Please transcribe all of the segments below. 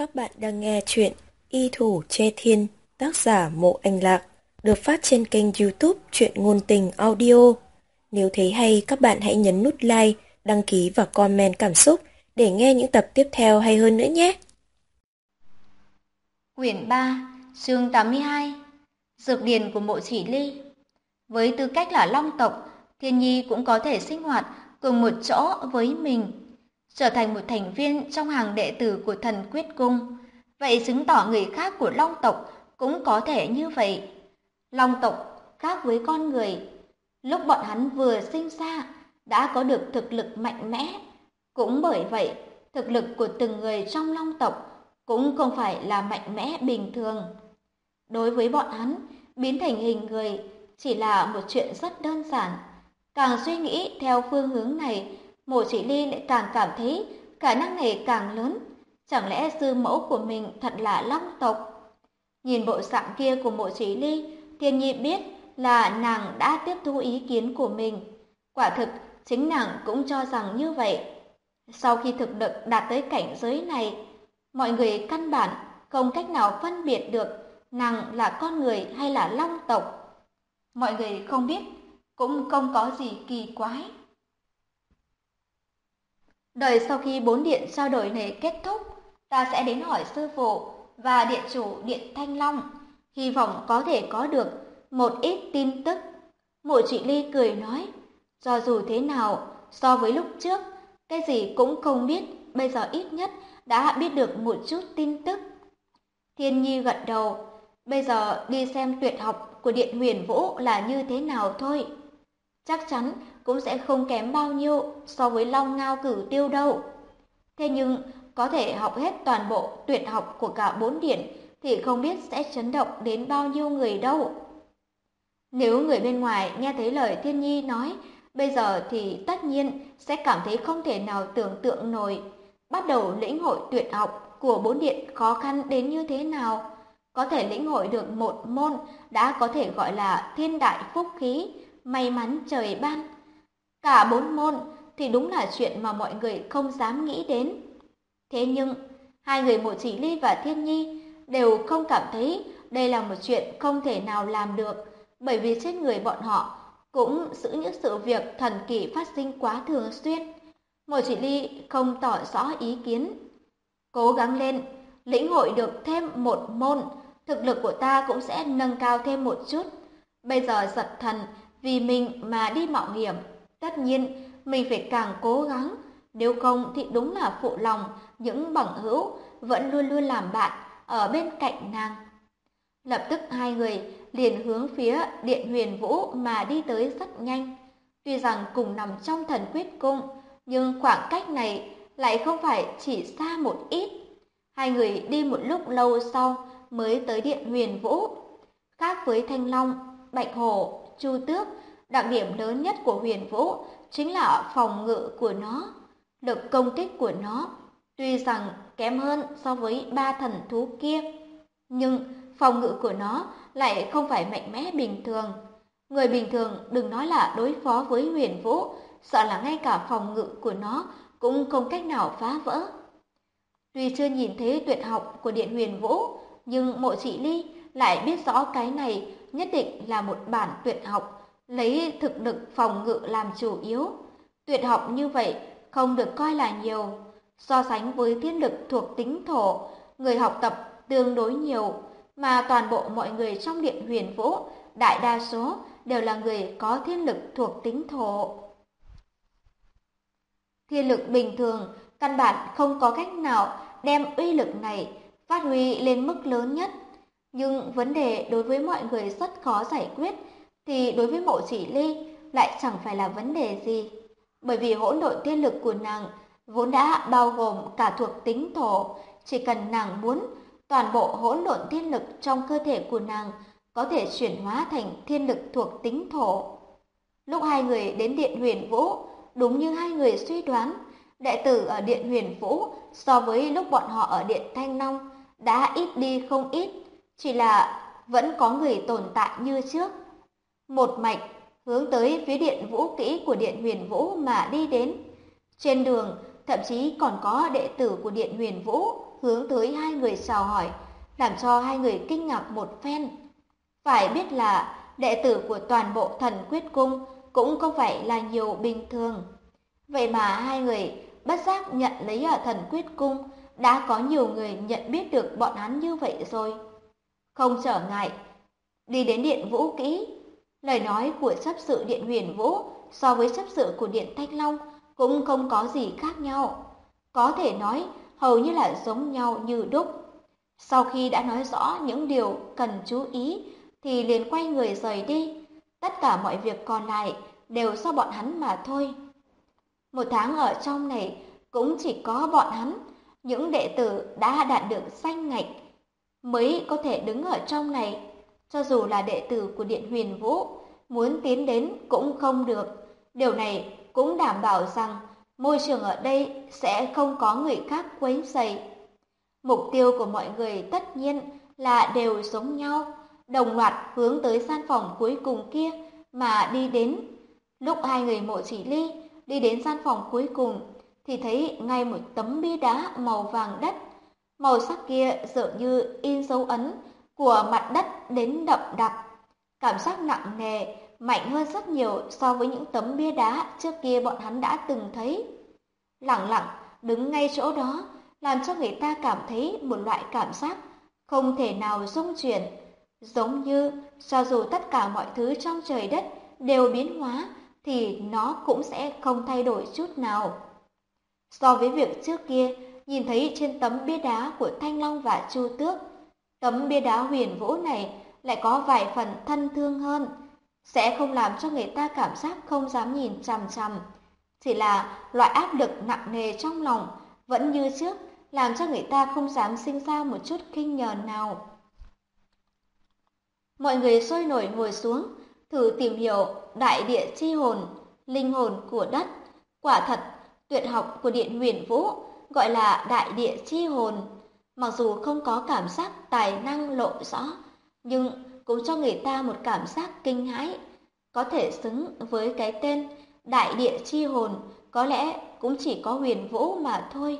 Các bạn đang nghe chuyện Y Thủ Che Thiên, tác giả Mộ Anh Lạc, được phát trên kênh YouTube Truyện Ngôn Tình Audio. Nếu thấy hay, các bạn hãy nhấn nút like, đăng ký và comment cảm xúc để nghe những tập tiếp theo hay hơn nữa nhé. Quyển 3, chương 82. Dược điển của Mộ Chỉ Ly. Với tư cách là Long tộc, Thiên Nhi cũng có thể sinh hoạt cùng một chỗ với mình, trở thành một thành viên trong hàng đệ tử của Thần Quyết Cung. Vậy chứng tỏ người khác của Long tộc cũng có thể như vậy. Long tộc khác với con người, lúc bọn hắn vừa sinh ra đã có được thực lực mạnh mẽ. Cũng bởi vậy, thực lực của từng người trong Long tộc cũng không phải là mạnh mẽ bình thường. Đối với bọn hắn, biến thành hình người chỉ là một chuyện rất đơn giản. Càng suy nghĩ theo phương hướng này, Mộ Chỉ Ly lại càng cảm thấy khả năng này càng lớn. Chẳng lẽ sư mẫu của mình thật là Long tộc? Nhìn bộ dạng kia của Mộ Chỉ Ly, Thiên Nhi biết là nàng đã tiếp thu ý kiến của mình. Quả thực, chính nàng cũng cho rằng như vậy. Sau khi thực lực đạt tới cảnh giới này, mọi người căn bản không cách nào phân biệt được nàng là con người hay là Long tộc. Mọi người không biết cũng không có gì kỳ quái. Đợi sau khi 4 điện trao đổi này kết thúc, ta sẽ đến hỏi sư phụ và điện chủ điện Thanh Long, hy vọng có thể có được một ít tin tức. Mộ Chỉ Ly cười nói, cho dù thế nào, so với lúc trước, cái gì cũng không biết, bây giờ ít nhất đã biết được một chút tin tức. Thiên Nhi gật đầu, bây giờ đi xem tuyệt học của Điện Huyền Vũ là như thế nào thôi. Chắc chắn cũng sẽ không kém bao nhiêu so với Long Ngao Cửu Tiêu đâu. Thế nhưng có thể học hết toàn bộ tuyệt học của cả 4 điện thì không biết sẽ chấn động đến bao nhiêu người đâu. Nếu người bên ngoài nghe thấy lời Thiên Nhi nói, bây giờ thì tất nhiên sẽ cảm thấy không thể nào tưởng tượng nổi. Bắt đầu lĩnh hội tuyệt học của 4 điện khó khăn đến như thế nào. Có thể lĩnh hội được một môn đã có thể gọi là thiên đại phúc khí, may mắn trời ban. Cả 4 môn thì đúng là chuyện mà mọi người không dám nghĩ đến. Thế nhưng, hai người Mộ Chỉ Ly và Thiên Nhi đều không cảm thấy đây là một chuyện không thể nào làm được, bởi vì trên người bọn họ cũng giữ những sự việc thần kỳ phát sinh quá thường xuyên. Mộ Chỉ Ly không tỏ rõ ý kiến. Cố gắng lên, lĩnh hội được thêm một môn, thực lực của ta cũng sẽ nâng cao thêm một chút. Bây giờ giật thần vì mình mà đi mạo hiểm, tất nhiên mình phải càng cố gắng, nếu không thì đúng là phụ lòng những bằng hữu vẫn luôn luôn làm bạn ở bên cạnh nàng. Lập tức hai người liền hướng phía Điện Huyền Vũ mà đi tới rất nhanh. Tuy rằng cùng nằm trong Thần Quyết Cung, nhưng khoảng cách này lại không phải chỉ xa một ít. Hai người đi một lúc lâu sau mới tới Điện Huyền Vũ. Khác với Thanh Long, Bạch Hổ, Chu Tước, đặc điểm lớn nhất của Huyền Vũ chính là phòng ngự của nó. Lực công kích của nó tuy rằng kém hơn so với 3 thần thú kia, nhưng phòng ngự của nó lại không phải mạnh mẽ bình thường. Người bình thường đừng nói là đối phó với Huyền Vũ, sợ là ngay cả phòng ngự của nó cũng không cách nào phá vỡ. Tuy chưa nhìn thấy tuyệt học của Điện Huyền Vũ, nhưng Mộ Chỉ Ly lại biết rõ cái này nhất định là một bản tuyệt học, lấy thực lực phòng ngự làm chủ yếu. Tuyệt học như vậy không được coi là nhiều. So sánh với thiên lực thuộc tính thổ, người học tập tương đối nhiều, mà toàn bộ mọi người trong Điện Huyền Vũ, đại đa số đều là người có thiên lực thuộc tính thổ. Thiên lực bình thường căn bản không có cách nào đem uy lực này phát huy lên mức lớn nhất. Nhưng vấn đề đối với mọi người rất khó giải quyết, thì đối với Mộ Chỉ Ly lại chẳng phải là vấn đề gì. Bởi vì hỗn độn thiên lực của nàng vốn đã bao gồm cả thuộc tính thổ, chỉ cần nàng muốn, toàn bộ hỗn độn thiên lực trong cơ thể của nàng có thể chuyển hóa thành thiên lực thuộc tính thổ. Lúc hai người đến Điện Huyền Vũ, đúng như hai người suy đoán, đệ tử ở Điện Huyền Vũ so với lúc bọn họ ở Điện Thanh Long đã ít đi không ít, chỉ là vẫn có người tồn tại như trước. Một mạch hướng tới phía Điện Vũ Kỹ của Điện Huyền Vũ mà đi đến. Trên đường, thậm chí còn có đệ tử của Điện Huyền Vũ hướng tới hai người chào hỏi, làm cho hai người kinh ngạc một phen. Phải biết là đệ tử của toàn bộ Thần Quyết Cung cũng không phải là nhiều bình thường. Vậy mà hai người bất giác nhận lấy ở Thần Quyết Cung, đã có nhiều người nhận biết được bọn hắn như vậy rồi. Không trở ngại, đi đến Điện Vũ Kỹ, lời nói của chấp sự Điện Huyền Vũ so với chấp sự của Điện Thanh Long cũng không có gì khác nhau. Có thể nói hầu như là giống nhau như đúc. Sau khi đã nói rõ những điều cần chú ý thì liền quay người rời đi. Tất cả mọi việc còn lại đều do bọn hắn mà thôi. Một tháng ở trong này cũng chỉ có bọn hắn, những đệ tử đã đạt được danh ngạch mới có thể đứng ở trong này. Cho dù là đệ tử của Điện Huyền Vũ, muốn tiến đến cũng không được. Điều này cũng đảm bảo rằng môi trường ở đây sẽ không có người khác quấy rầy. Mục tiêu của mọi người tất nhiên là đều giống nhau, đồng loạt hướng tới gian phòng cuối cùng kia mà đi đến. Lúc hai người Mộ Chỉ Ly đi đến gian phòng cuối cùng thì thấy ngay một tấm bia đá màu vàng đất. Màu sắc kia dường như in dấu ấn của mặt đất đến đậm đặc. Cảm giác nặng nề, mạnh hơn rất nhiều so với những tấm bia đá trước kia bọn hắn đã từng thấy. Lặng lặng đứng ngay chỗ đó, làm cho người ta cảm thấy một loại cảm giác không thể nào dung chuyển. Giống như cho dù tất cả mọi thứ trong trời đất đều biến hóa thì nó cũng sẽ không thay đổi chút nào. So với việc trước kia nhìn thấy trên tấm bia đá của Thanh Long và Chu Tước, tấm bia đá Huyền Vũ này lại có vài phần thân thương hơn, sẽ không làm cho người ta cảm giác không dám nhìn chằm chằm. Chỉ là loại áp lực nặng nề trong lòng vẫn như trước, làm cho người ta không dám sinh ra một chút khinh nhờn nào. Mọi người sôi nổi ngồi xuống, thử tìm hiểu đại địa chi hồn, linh hồn của đất. Quả thật, tuyệt học của Điện Huyền Vũ gọi là đại địa chi hồn. Mặc dù không có cảm giác tài năng lộ rõ, nhưng cũng cho người ta một cảm giác kinh hãi. Có thể xứng với cái tên đại địa chi hồn, có lẽ cũng chỉ có Huyền Vũ mà thôi.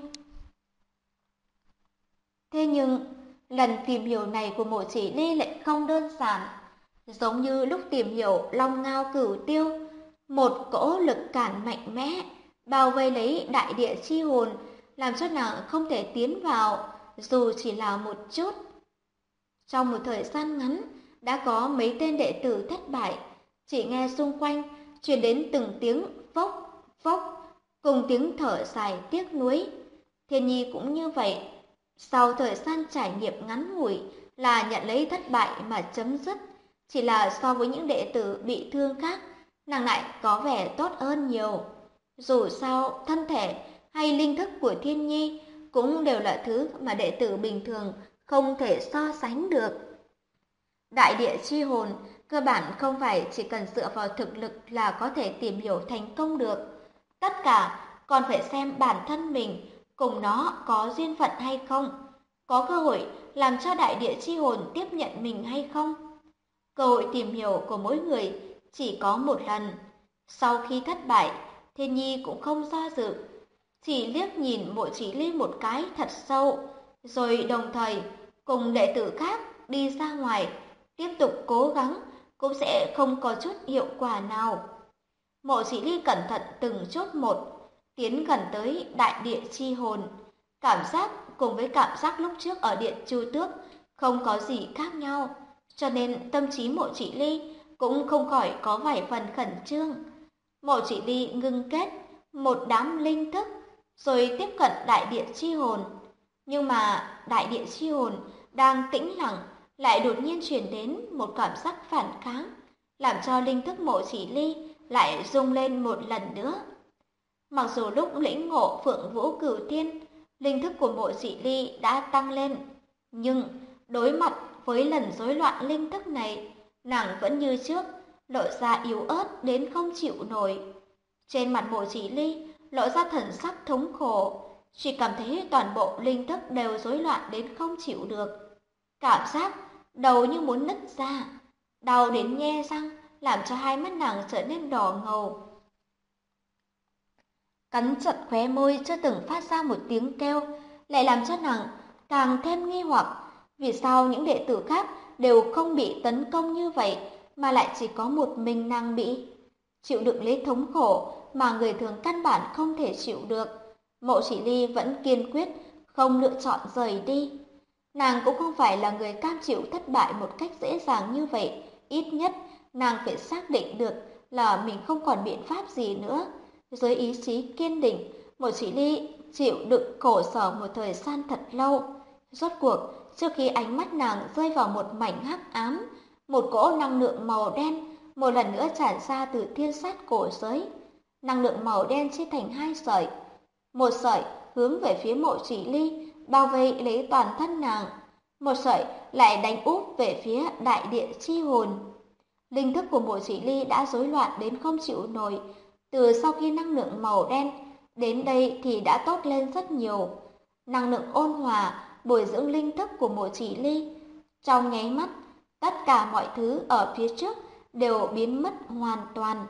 Thế nhưng, lần tìm hiểu này của Mộ Chỉ Ly lại không đơn giản. Giống như lúc tìm hiểu Long Ngao Cửu Tiêu, một cỗ lực cản mạnh mẽ bao vây lấy đại địa chi hồn, làm cho nàng không thể tiến vào, dù chỉ là một chút. Trong một thời gian ngắn, đã có mấy tên đệ tử thất bại, chỉ nghe xung quanh truyền đến từng tiếng phốc phốc cùng tiếng thở dài tiếc nuối. Thiên Nhi cũng như vậy, sau thời gian trải nghiệm ngắn ngủi là nhận lấy thất bại mà chấm dứt. Chỉ là so với những đệ tử bị thương khác, nàng lại có vẻ tốt hơn nhiều. Dù sao, thân thể hay linh thức của Thiên Nhi cũng đều là thứ mà đệ tử bình thường không thể so sánh được. Đại địa chi hồn cơ bản không phải chỉ cần dựa vào thực lực là có thể tìm hiểu thành công được. Tất cả còn phải xem bản thân mình cùng nó có duyên phận hay không, có cơ hội làm cho đại địa chi hồn tiếp nhận mình hay không. Cơ hội tìm hiểu của mỗi người chỉ có một lần. Sau khi thất bại, Thiên Nhi cũng không do dự, chỉ liếc nhìn Mộ Chỉ Ly một cái thật sâu, rồi đồng thời cùng đệ tử khác đi ra ngoài, tiếp tục cố gắng cũng sẽ không có chút hiệu quả nào. Mộ Chỉ Ly cẩn thận từng chút một, tiến gần tới đại địa chi hồn. Cảm giác cùng với cảm giác lúc trước ở Điện Chu Tước không có gì khác nhau, cho nên tâm trí Mộ Chỉ Ly cũng không khỏi có vài phần khẩn trương. Mộ Chỉ Ly ngưng kết một đám linh thức, rồi tiếp cận đại địa chi hồn. Nhưng mà đại địa chi hồn đang tĩnh lặng, lại đột nhiên truyền đến một cảm giác phản kháng, làm cho linh thức Mộ Chỉ Ly lại rung lên một lần nữa. Mặc dù lúc lĩnh ngộ Phượng Vũ Cửu Thiên, linh thức của Mộ Chỉ Ly đã tăng lên, nhưng đối mặt với lần rối loạn linh thức này, nàng vẫn như trước, lộ ra yếu ớt đến không chịu nổi. Trên mặt Mộ Chỉ Ly lộ ra thần sắc thống khổ, chỉ cảm thấy toàn bộ linh thức đều rối loạn đến không chịu được. Cảm giác đầu như muốn nứt ra, đau đến nhe răng, làm cho hai mắt nàng trở nên đỏ ngầu. cắn chặt khóe môi chưa từng phát ra một tiếng kêu, lại làm cho nàng càng thêm nghi hoặc. Vì sao những đệ tử khác đều không bị tấn công như vậy, mà lại chỉ có một mình nàng bị? Chịu đựng lấy thống khổ mà người thường căn bản không thể chịu được, Mộ Chỉ Ly vẫn kiên quyết không lựa chọn rời đi. Nàng cũng không phải là người cam chịu thất bại một cách dễ dàng như vậy, ít nhất nàng phải xác định được là mình không còn biện pháp gì nữa. Dưới ý chí kiên định, Mộ Chỉ Ly chịu đựng khổ sở một thời gian thật lâu. Rốt cuộc, trước khi ánh mắt nàng rơi vào một mảnh hắc ám, một cỗ năng lượng màu đen một lần nữa tràn ra từ thiên sát cổ giới. Năng lượng màu đen chia thành hai sợi, một sợi hướng về phía Mộ Chỉ Ly, bao vây lấy toàn thân nàng, một sợi lại đánh úp về phía đại địa chi hồn. Linh thức của Mộ Chỉ Ly đã rối loạn đến không chịu nổi. Từ sau khi năng lượng màu đen đến đây thì đã tốt lên rất nhiều. Năng lượng ôn hòa bồi dưỡng linh thức của Mộ Chỉ Ly. Trong nháy mắt, tất cả mọi thứ ở phía trước đều biến mất hoàn toàn.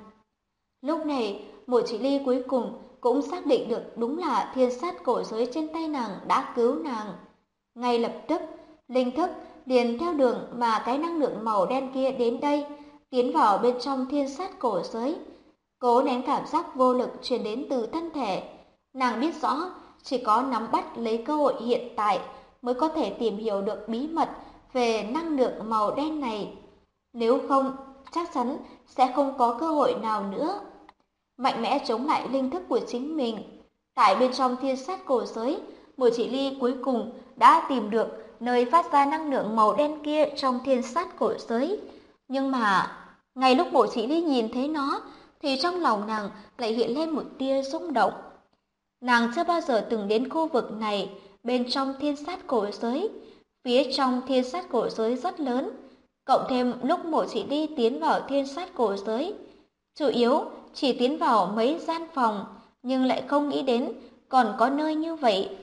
Lúc này, Mộ Chỉ Ly cuối cùng cũng xác định được đúng là thiên sát cổ giới trên tay nàng đã cứu nàng. Ngay lập tức, linh thức liền theo đường mà cái năng lượng màu đen kia đến đây, tiến vào bên trong thiên sát cổ giới. Cố nén cảm giác vô lực truyền đến từ thân thể. Nàng biết rõ, chỉ có nắm bắt lấy cơ hội hiện tại mới có thể tìm hiểu được bí mật về năng lượng màu đen này. Nếu không, chắc chắn sẽ không có cơ hội nào nữa. Mạnh mẽ chống lại linh thức của chính mình. Tại bên trong thiên sát cổ giới, Mộ Chỉ Ly cuối cùng đã tìm được nơi phát ra năng lượng màu đen kia trong thiên sát cổ giới. Nhưng mà, ngay lúc Mộ Chỉ Ly nhìn thấy nó, thì trong lòng nàng lại hiện lên một tia rung động. Nàng chưa bao giờ từng đến khu vực này, bên trong thiên sát cổ giới. Phía trong thiên sát cổ giới rất lớn, cộng thêm lúc Mộ Chỉ Ly tiến vào thiên sát cổ giới, chủ yếu chỉ tiến vào mấy gian phòng, nhưng lại không nghĩ đến còn có nơi như vậy.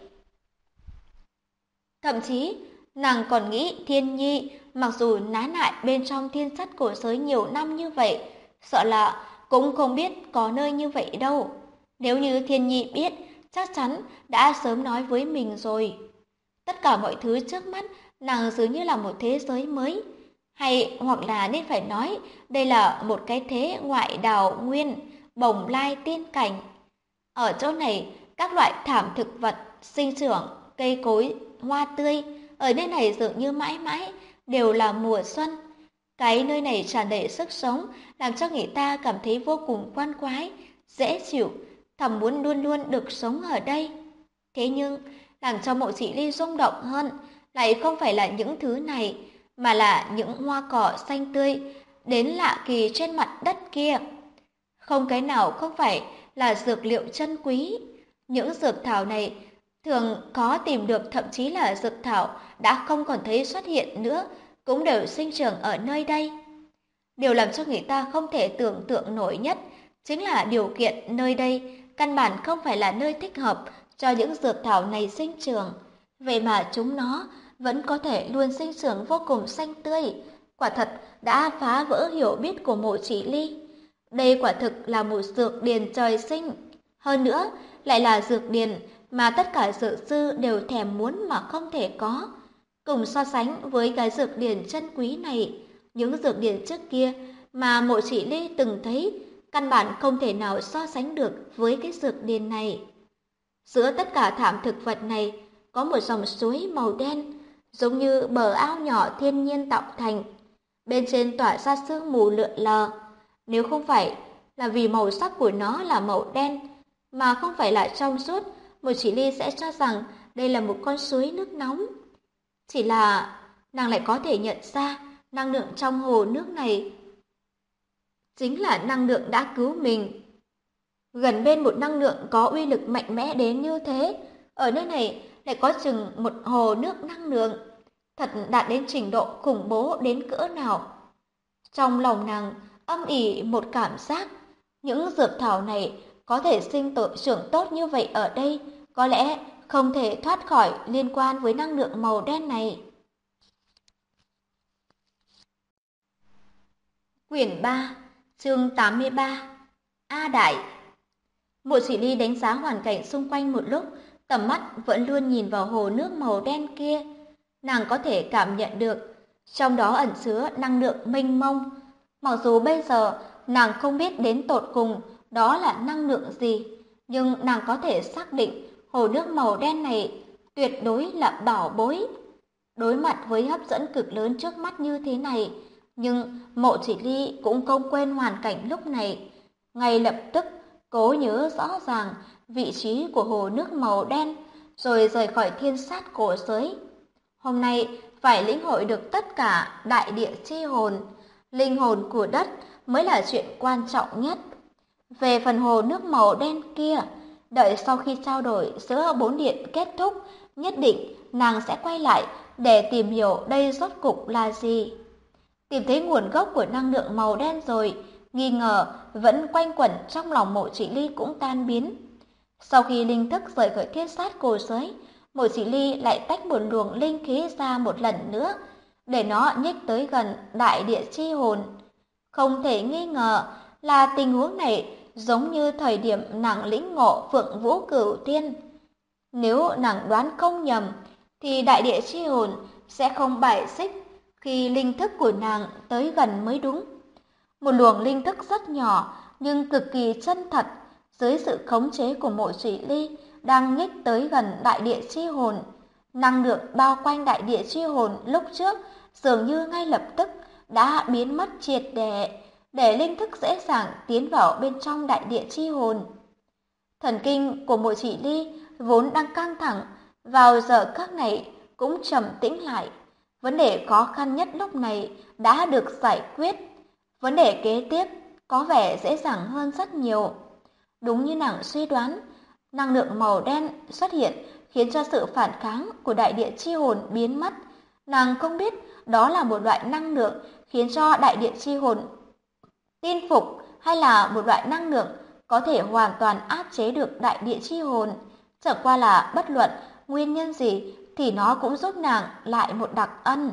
Thậm chí, nàng còn nghĩ Thiên Nhi mặc dù nán lại bên trong thiên sát cổ giới nhiều năm như vậy, sợ là cũng không biết có nơi như vậy đâu. Nếu như Thiên Nhi biết, chắc chắn đã sớm nói với mình rồi. Tất cả mọi thứ trước mắt nàng dường như là một thế giới mới, hay hoặc là nên phải nói đây là một cái thế ngoại đào nguyên, bồng lai tiên cảnh. Ở chỗ này, các loại thảm thực vật sinh trưởng, cây cối, hoa tươi ở nơi này dường như mãi mãi đều là mùa xuân. Cái nơi này tràn đầy sức sống, làm cho người ta cảm thấy vô cùng khoan khoái, dễ chịu, thầm muốn luôn luôn được sống ở đây. Thế nhưng, làm cho Mộ Chỉ Ly rung động hơn lại không phải là những thứ này, mà là những hoa cỏ xanh tươi đến lạ kỳ trên mặt đất kia. Không cái nào không phải là dược liệu chân quý. Những dược thảo này thường có tìm được, thậm chí là dược thảo đã không còn thấy xuất hiện nữa, cũng đều sinh trưởng ở nơi đây. Điều làm cho người ta không thể tưởng tượng nổi nhất chính là điều kiện nơi đây căn bản không phải là nơi thích hợp cho những dược thảo này sinh trưởng. Vậy mà chúng nó vẫn có thể luôn sinh trưởng vô cùng xanh tươi. Quả thật đã phá vỡ hiểu biết của Mộ Chỉ Ly. Đây quả thực là một dược điền trời sinh. Hơn nữa, lại là dược điền mà tất cả dược sư đều thèm muốn mà không thể có. Cùng so sánh với cái dược điền chân quý này, những dược điền trước kia mà Mộ Chỉ Ly từng thấy, căn bản không thể nào so sánh được với cái dược điền này. Giữa tất cả thảm thực vật này có một dòng suối màu đen, giống như bờ ao nhỏ thiên nhiên tạo thành. Bên trên tỏa ra sương mù lượn lờ. Nếu không phải là vì màu sắc của nó là màu đen, mà không phải là trong suốt, Mộ Chỉ Ly sẽ cho rằng đây là một con suối nước nóng. Chỉ là nàng lại có thể nhận ra năng lượng trong hồ nước này chính là năng lượng đã cứu mình. Gần bên một năng lượng có uy lực mạnh mẽ đến như thế, ở nơi này lại có chừng một hồ nước năng lượng, thật đạt đến trình độ khủng bố đến cỡ nào. Trong lòng nàng âm ỉ một cảm giác, những dược thảo này có thể sinh trưởng tốt như vậy ở đây, có lẽ không thể thoát khỏi liên quan với năng lượng màu đen này. Quyển 3, chương 83, A Đại. Mộ Chỉ Ly đánh giá hoàn cảnh xung quanh một lúc, tầm mắt vẫn luôn nhìn vào hồ nước màu đen kia. Nàng có thể cảm nhận được, trong đó ẩn chứa năng lượng mênh mông. Mặc dù bây giờ nàng không biết đến tột cùng đó là năng lượng gì, nhưng nàng có thể xác định hồ nước màu đen này tuyệt đối là bảo bối. Đối mặt với hấp dẫn cực lớn trước mắt như thế này, nhưng Mộ Chỉ Ly cũng không quên hoàn cảnh lúc này. Ngay lập tức cố nhớ rõ ràng vị trí của hồ nước màu đen, rồi rời khỏi thiên sát cổ giới. Hôm nay phải lĩnh hội được tất cả đại địa chi hồn, linh hồn của đất mới là chuyện quan trọng nhất. Về phần hồ nước màu đen kia, đợi sau khi trao đổi giữa bốn điện kết thúc, nhất định nàng sẽ quay lại để tìm hiểu đây rốt cục là gì. Tìm thấy nguồn gốc của năng lượng màu đen rồi, nghi ngờ vẫn quanh quẩn trong lòng Mộ Chỉ Ly cũng tan biến. Sau khi linh thức rời khỏi thiên sát cổ giới, Mộ Chỉ Ly lại tách một luồng linh khí ra một lần nữa, để nó nhích tới gần đại địa chi hồn. Không thể nghi ngờ là tình huống này giống như thời điểm nàng lĩnh ngộ Phượng Vũ Cửu Tiên. Nếu nàng đoán không nhầm, thì đại địa chi hồn sẽ không bài xích khi linh thức của nàng tới gần mới đúng. Một luồng linh thức rất nhỏ nhưng cực kỳ chân thật, dưới sự khống chế của Mộ Chỉ Ly đang nhích tới gần đại địa chi hồn. Năng lượng bao quanh đại địa chi hồn lúc trước dường như ngay lập tức đã biến mất triệt để linh thức dễ dàng tiến vào bên trong đại địa chi hồn. Thần kinh của Mộ Chỉ Ly vốn đang căng thẳng, vào giờ khắc này cũng trầm tĩnh lại. Vấn đề khó khăn nhất lúc này đã được giải quyết. Vấn đề kế tiếp có vẻ dễ dàng hơn rất nhiều. Đúng như nàng suy đoán, năng lượng màu đen xuất hiện khiến cho sự phản kháng của đại địa chi hồn biến mất. Nàng không biết đó là một loại năng lượng khiến cho đại địa chi hồn tin phục, hay là một loại năng lượng có thể hoàn toàn áp chế được đại địa chi hồn. Chẳng qua là bất luận nguyên nhân gì thì nó cũng giúp nàng lại một đặc ân.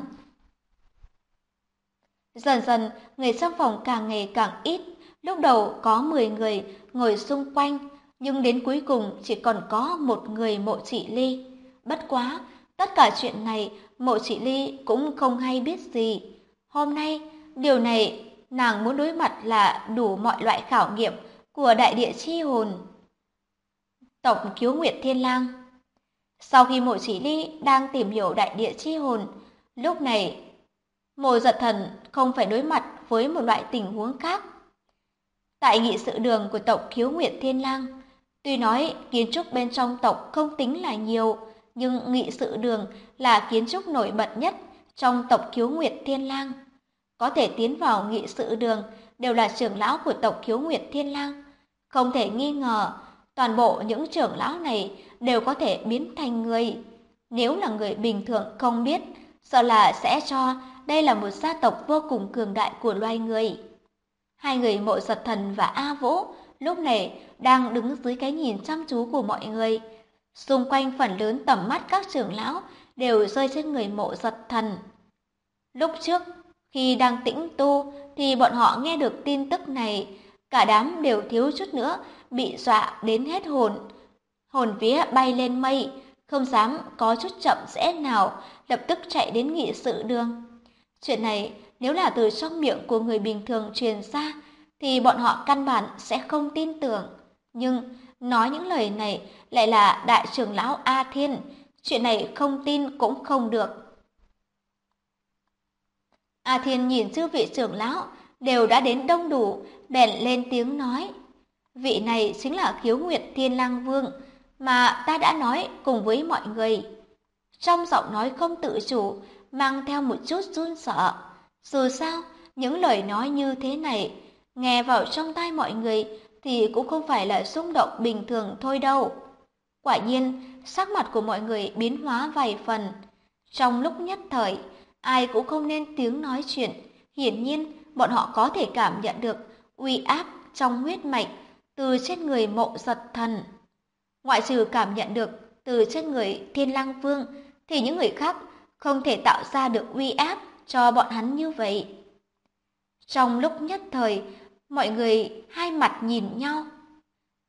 Dần dần, người trong phòng càng ngày càng ít. Lúc đầu có 10 người ngồi xung quanh, nhưng đến cuối cùng chỉ còn có một người Mộ Chỉ Ly. Bất quá, tất cả chuyện này Mộ Chỉ Ly cũng không hay biết gì. Hôm nay, điều này nàng muốn đối mặt là đủ mọi loại khảo nghiệm của đại địa chi hồn. Tổng Kiếu Nguyệt Thiên Lang. Sau khi Mộ Chỉ Ly đang tìm hiểu đại địa chi hồn, lúc này Mộ Giật Thần không phải đối mặt với một loại tình huống khác. Tại nghị sự đường của tộc Kiếu Nguyệt Thiên Lang, tuy nói kiến trúc bên trong tộc không tính là nhiều, nhưng nghị sự đường là kiến trúc nổi bật nhất trong tộc Kiếu Nguyệt Thiên Lang. Có thể tiến vào nghị sự đường đều là trưởng lão của tộc Kiếu Nguyệt Thiên Lang. Không thể nghi ngờ, toàn bộ những trưởng lão này đều có thể biến thành người. Nếu là người bình thường không biết, sợ là sẽ cho đây là một gia tộc vô cùng cường đại của loài người. Hai người Mộ Giật Thần và A Vũ lúc này đang đứng dưới cái nhìn chăm chú của mọi người. Xung quanh phần lớn tầm mắt các trưởng lão đều rơi trên người Mộ Giật Thần. Lúc trước, khi đang tĩnh tu thì bọn họ nghe được tin tức này, cả đám đều thiếu chút nữa bị dọa đến hết hồn. Hồn vía bay lên mây, không dám có chút chậm trễ nào, lập tức chạy đến nghị sự đường. Chuyện này nếu là từ trong miệng của người bình thường truyền ra thì bọn họ căn bản sẽ không tin tưởng. Nhưng nói những lời này lại là đại trưởng lão A Thiên, chuyện này không tin cũng không được. A Thiên nhìn chư vị trưởng lão đều đã đến đông đủ, bèn lên tiếng nói: vị này chính là Khiếu Nguyệt Thiên Lang Vương mà ta đã nói cùng với mọi người. Trong giọng nói không tự chủ mang theo một chút run sợ. Dù sao, những lời nói như thế này nghe vào trong tai mọi người thì cũng không phải là xung động bình thường thôi đâu. Quả nhiên, sắc mặt của mọi người biến hóa vài phần. Trong lúc nhất thời, ai cũng không nên tiếng nói chuyện. Hiển nhiên, bọn họ có thể cảm nhận được uy áp trong huyết mạch từ trên người Mộ Giật Thần. Ngoại trừ cảm nhận được từ trên người Thiên Lang Vương, thì những người khác không thể tạo ra được uy áp cho bọn hắn như vậy. Trong lúc nhất thời, mọi người hai mặt nhìn nhau.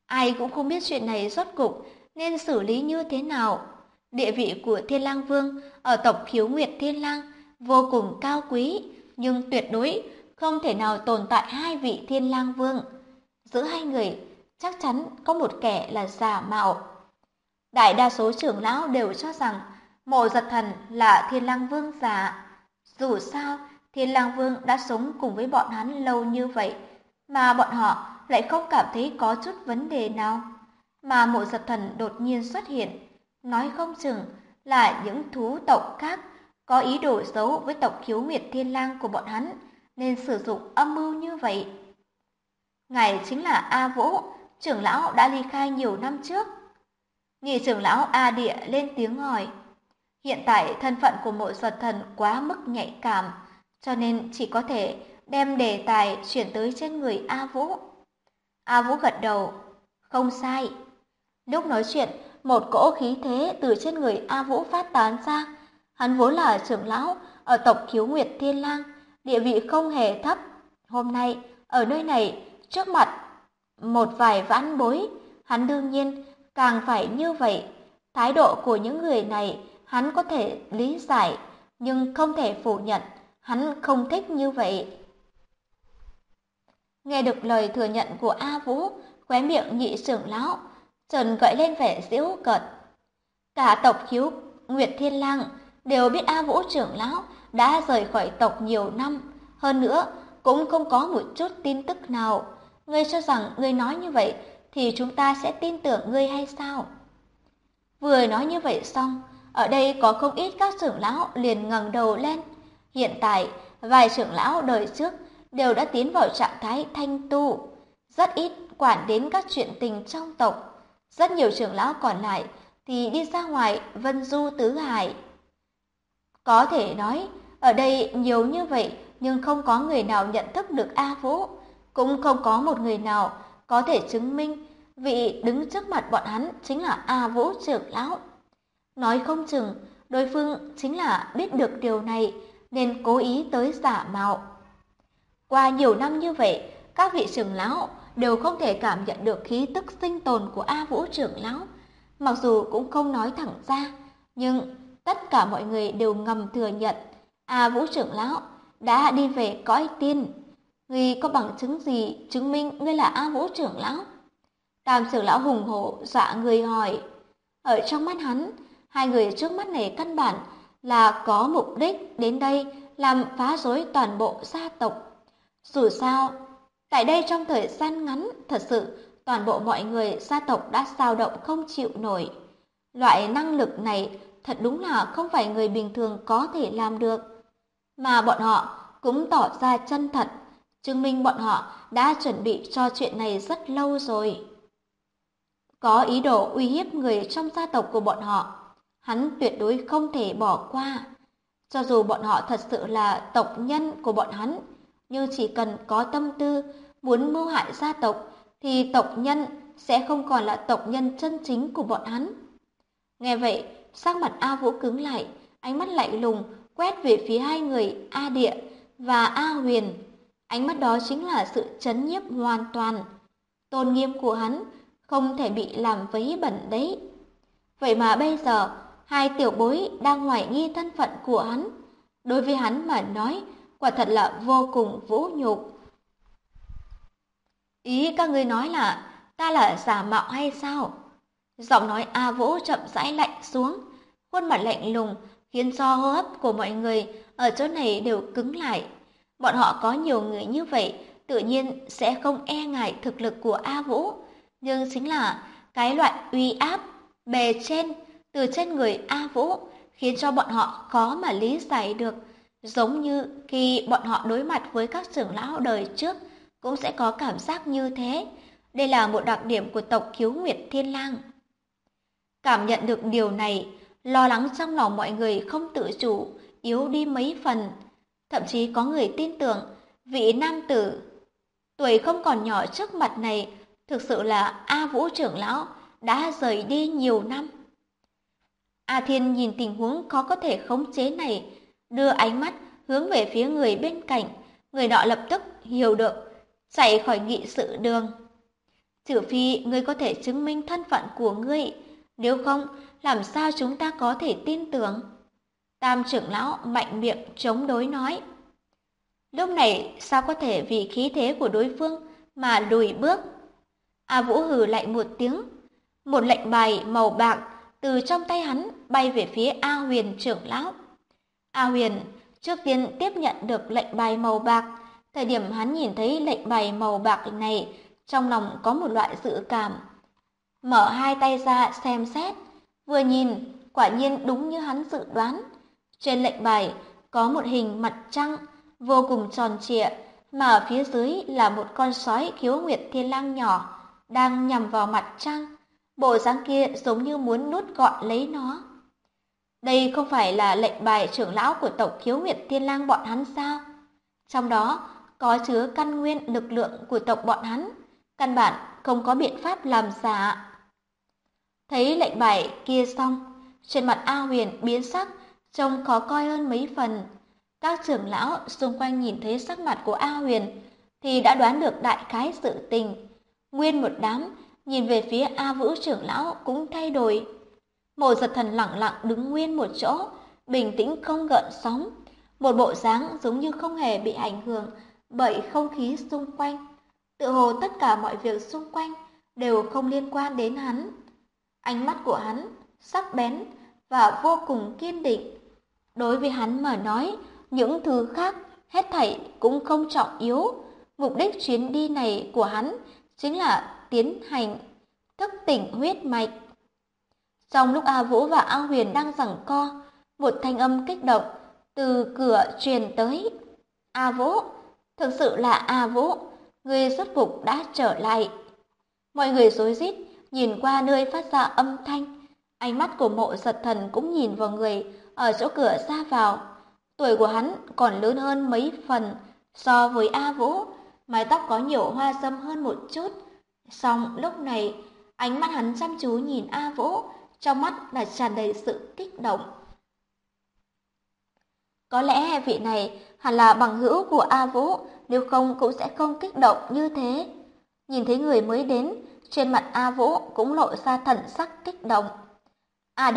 Ai cũng không biết chuyện này rốt cục nên xử lý như thế nào. Địa vị của Thiên Lang Vương ở tộc Khiếu Nguyệt Thiên Lang vô cùng cao quý, nhưng tuyệt đối không thể nào tồn tại hai vị Thiên Lang Vương. Giữa hai người chắc chắn có một kẻ là giả mạo. Đại đa số trưởng lão đều cho rằng Mộ Giật Thần là Thiên Lang Vương giả. Dù sao, Thiên Lang Vương đã sống cùng với bọn hắn lâu như vậy, mà bọn họ lại không cảm thấy có chút vấn đề nào. Mà Mộ Giật Thần đột nhiên xuất hiện, nói không chừng là những thú tộc khác có ý đồ xấu với tộc Khiếu Nguyệt Thiên Lang của bọn hắn, nên sử dụng âm mưu như vậy. Ngài chính là A Vũ, trưởng lão đã ly khai nhiều năm trước. Nhị trưởng lão A Địa lên tiếng hỏi. Hiện tại thân phận của Mộ Giật Thần quá mức nhạy cảm, cho nên chỉ có thể đem đề tài chuyển tới trên người A Vũ. A Vũ gật đầu. Không sai. Lúc nói chuyện, một cỗ khí thế từ trên người A Vũ phát tán ra. Hắn vốn là trưởng lão ở tộc Khiếu Nguyệt Thiên Lang, địa vị không hề thấp. Hôm nay, ở nơi này, trước mặt một vài vãn bối, hắn đương nhiên càng phải như vậy. Thái độ của những người này hắn có thể lý giải, nhưng không thể phủ nhận, hắn không thích như vậy. Nghe được lời thừa nhận của A Vũ, khóe miệng nhị trưởng lão chợt gợi lên vẻ giễu cợt. Cả tộc Khiếu Nguyệt Thiên Lang đều biết A Vũ trưởng lão đã rời khỏi tộc nhiều năm, hơn nữa cũng không có một chút tin tức nào. Ngươi cho rằng ngươi nói như vậy thì chúng ta sẽ tin tưởng ngươi hay sao? Vừa nói như vậy xong, ở đây có không ít các trưởng lão liền ngẩng đầu lên. Hiện tại, vài trưởng lão đời trước đều đã tiến vào trạng thái thanh tu, rất ít quản đến các chuyện tình trong tộc. Rất nhiều trưởng lão còn lại thì đi ra ngoài vân du tứ hải. Có thể nói, ở đây nhiều như vậy nhưng không có người nào nhận thức được A Vũ, cũng không có một người nào có thể chứng minh vị đứng trước mặt bọn hắn chính là A Vũ trưởng lão. Nói không chừng đối phương chính là biết được điều này nên cố ý tới giả mạo. Qua nhiều năm như vậy, các vị trưởng lão đều không thể cảm nhận được khí tức sinh tồn của A Vũ trưởng lão. Mặc dù cũng không nói thẳng ra, nhưng tất cả mọi người đều ngầm thừa nhận A Vũ trưởng lão đã đi về cõi tiên. Ngươi có bằng chứng gì chứng minh ngươi là A Vũ trưởng lão? Tam trưởng lão hùng hổ dọa người hỏi. Ở trong mắt hắn, hai người trước mắt này căn bản là có mục đích đến đây làm phá rối toàn bộ gia tộc. Dù sao, tại đây trong thời gian ngắn, thật sự toàn bộ mọi người gia tộc đã dao động không chịu nổi. Loại năng lực này thật đúng là không phải người bình thường có thể làm được. Mà bọn họ cũng tỏ ra chân thật, chứng minh bọn họ đã chuẩn bị cho chuyện này rất lâu rồi. Có ý đồ uy hiếp người trong gia tộc của bọn họ, hắn tuyệt đối không thể bỏ qua. Cho dù bọn họ thật sự là tộc nhân của bọn hắn, nhưng chỉ cần có tâm tư muốn mưu hại gia tộc, thì tộc nhân sẽ không còn là tộc nhân chân chính của bọn hắn. Nghe vậy, sắc mặt A Vũ cứng lại, ánh mắt lạnh lùng quét về phía hai người A Địa và A Huyền. Ánh mắt đó chính là sự trấn nhiếp hoàn toàn. Tôn nghiêm của hắn không thể bị làm vấy bẩn đấy. Vậy mà bây giờ, hai tiểu bối đang hoài nghi thân phận của hắn. Đối với hắn mà nói, quả thật là vô cùng vũ nhục. Ý các ngươi nói là ta là giả mạo hay sao? Giọng nói A Vũ chậm rãi lạnh xuống, khuôn mặt lạnh lùng khiến cho hô hấp của mọi người ở chỗ này đều cứng lại. Bọn họ có nhiều người như vậy, tự nhiên sẽ không e ngại thực lực của A Vũ. Nhưng chính là cái loại uy áp bề trên từ trên người A Vũ khiến cho bọn họ khó mà lý giải được. Giống như khi bọn họ đối mặt với các trưởng lão đời trước cũng sẽ có cảm giác như thế. Đây là một đặc điểm của tộc Khiếu Nguyệt Thiên Lang. Cảm nhận được điều này, lo lắng trong lòng mọi người không tự chủ, yếu đi mấy phần. Thậm chí có người tin tưởng vị nam tử tuổi không còn nhỏ trước mặt này thực sự là A Vũ trưởng lão đã rời đi nhiều năm. A Thiên nhìn tình huống khó có thể khống chế này, đưa ánh mắt hướng về phía người bên cạnh, người nọ lập tức hiểu được, chạy khỏi nghị sự đường. trừ phi ngươi có thể chứng minh thân phận của ngươi, nếu không, làm sao chúng ta có thể tin tưởng? Tam trưởng lão mạnh miệng chống đối nói. Lúc này sao có thể vì khí thế của đối phương mà lùi bước? A Vũ hừ lạnh một tiếng, một lệnh bài màu bạc từ trong tay hắn bay về phía A Huyền trưởng lão. A Huyền trước tiên tiếp nhận được lệnh bài màu bạc. Thời điểm hắn nhìn thấy lệnh bài màu bạc này, trong lòng có một loại dự cảm. Mở hai tay ra xem xét, vừa nhìn, quả nhiên đúng như hắn dự đoán. Trên lệnh bài có một hình mặt trăng vô cùng tròn trịa, mà ở phía dưới là một con sói khiếu nguyệt thiên lang nhỏ đang nhằm vào mặt trăng. Bộ dáng kia giống như muốn nuốt gọn lấy nó. Đây không phải là lệnh bài trưởng lão của tộc khiếu nguyệt thiên lang bọn hắn sao? Trong đó có chứa căn nguyên lực lượng của tộc bọn hắn, căn bản không có biện pháp làm giả. Thấy lệnh bài kia xong, trên mặt A Huyền biến sắc, trông khó coi hơn mấy phần. Các trưởng lão xung quanh nhìn thấy sắc mặt của A Huyền thì đã đoán được đại khái sự tình. Nguyên một đám nhìn về phía A Vũ trưởng lão cũng thay đổi. Mộ Giật Thần lặng lặng đứng nguyên một chỗ, bình tĩnh không gợn sóng, một bộ dáng giống như không hề bị ảnh hưởng bởi không khí xung quanh. Tự hồ tất cả mọi việc xung quanh đều không liên quan đến hắn. Ánh mắt của hắn sắc bén và vô cùng kiên định. Đối với hắn mà nói, những thứ khác hết thảy cũng không trọng yếu. Mục đích chuyến đi này của hắn chính là tiến hành thức tỉnh huyết mạch. Trong lúc A Vũ và A Huyền đang giằng co, một thanh âm kích động từ cửa truyền tới. A Vũ, thực sự là A Vũ, ngươi rốt cục đã trở lại. Mọi người rối rít nhìn qua nơi phát ra âm thanh. Ánh mắt của Mộ Giật Thần cũng nhìn vào người ở chỗ cửa ra vào. Tuổi của hắn còn lớn hơn mấy phần so với A Vũ, mái tóc có nhiều hoa râm hơn một chút. Song lúc này, ánh mắt hắn chăm chú nhìn A Vũ, trong mắt là tràn đầy sự kích động. Có lẽ vị này hẳn là bằng hữu của A Vũ, nếu không cũng sẽ không kích động như thế. Nhìn thấy người mới đến, trên mặt A Vũ cũng lộ ra thần sắc kích động. A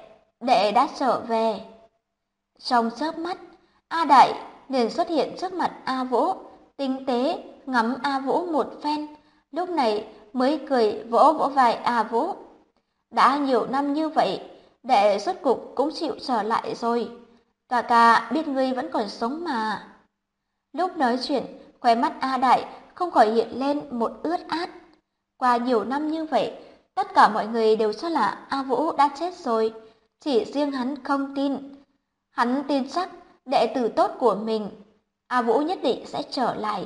đệ đã trở về. Trong chớp mắt, A Đại liền xuất hiện trước mặt A Vũ, tinh tế ngắm A Vũ một phen, lúc này mới cười vỗ vỗ vai A Vũ. Đã nhiều năm như vậy, đệ rốt cục cũng chịu trở lại rồi. Ca ca biết ngươi vẫn còn sống mà. Lúc nói chuyện, khóe mắt A Đại không khỏi hiện lên một ướt át. Qua nhiều năm như vậy, tất cả mọi người đều cho là A Vũ đã chết rồi, chỉ riêng hắn không tin. Hắn tin chắc đệ tử tốt của mình, A Vũ nhất định sẽ trở lại.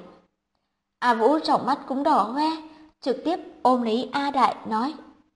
A Vũ trong mắt cũng đỏ hoe, trực tiếp ôm lấy A Đại nói: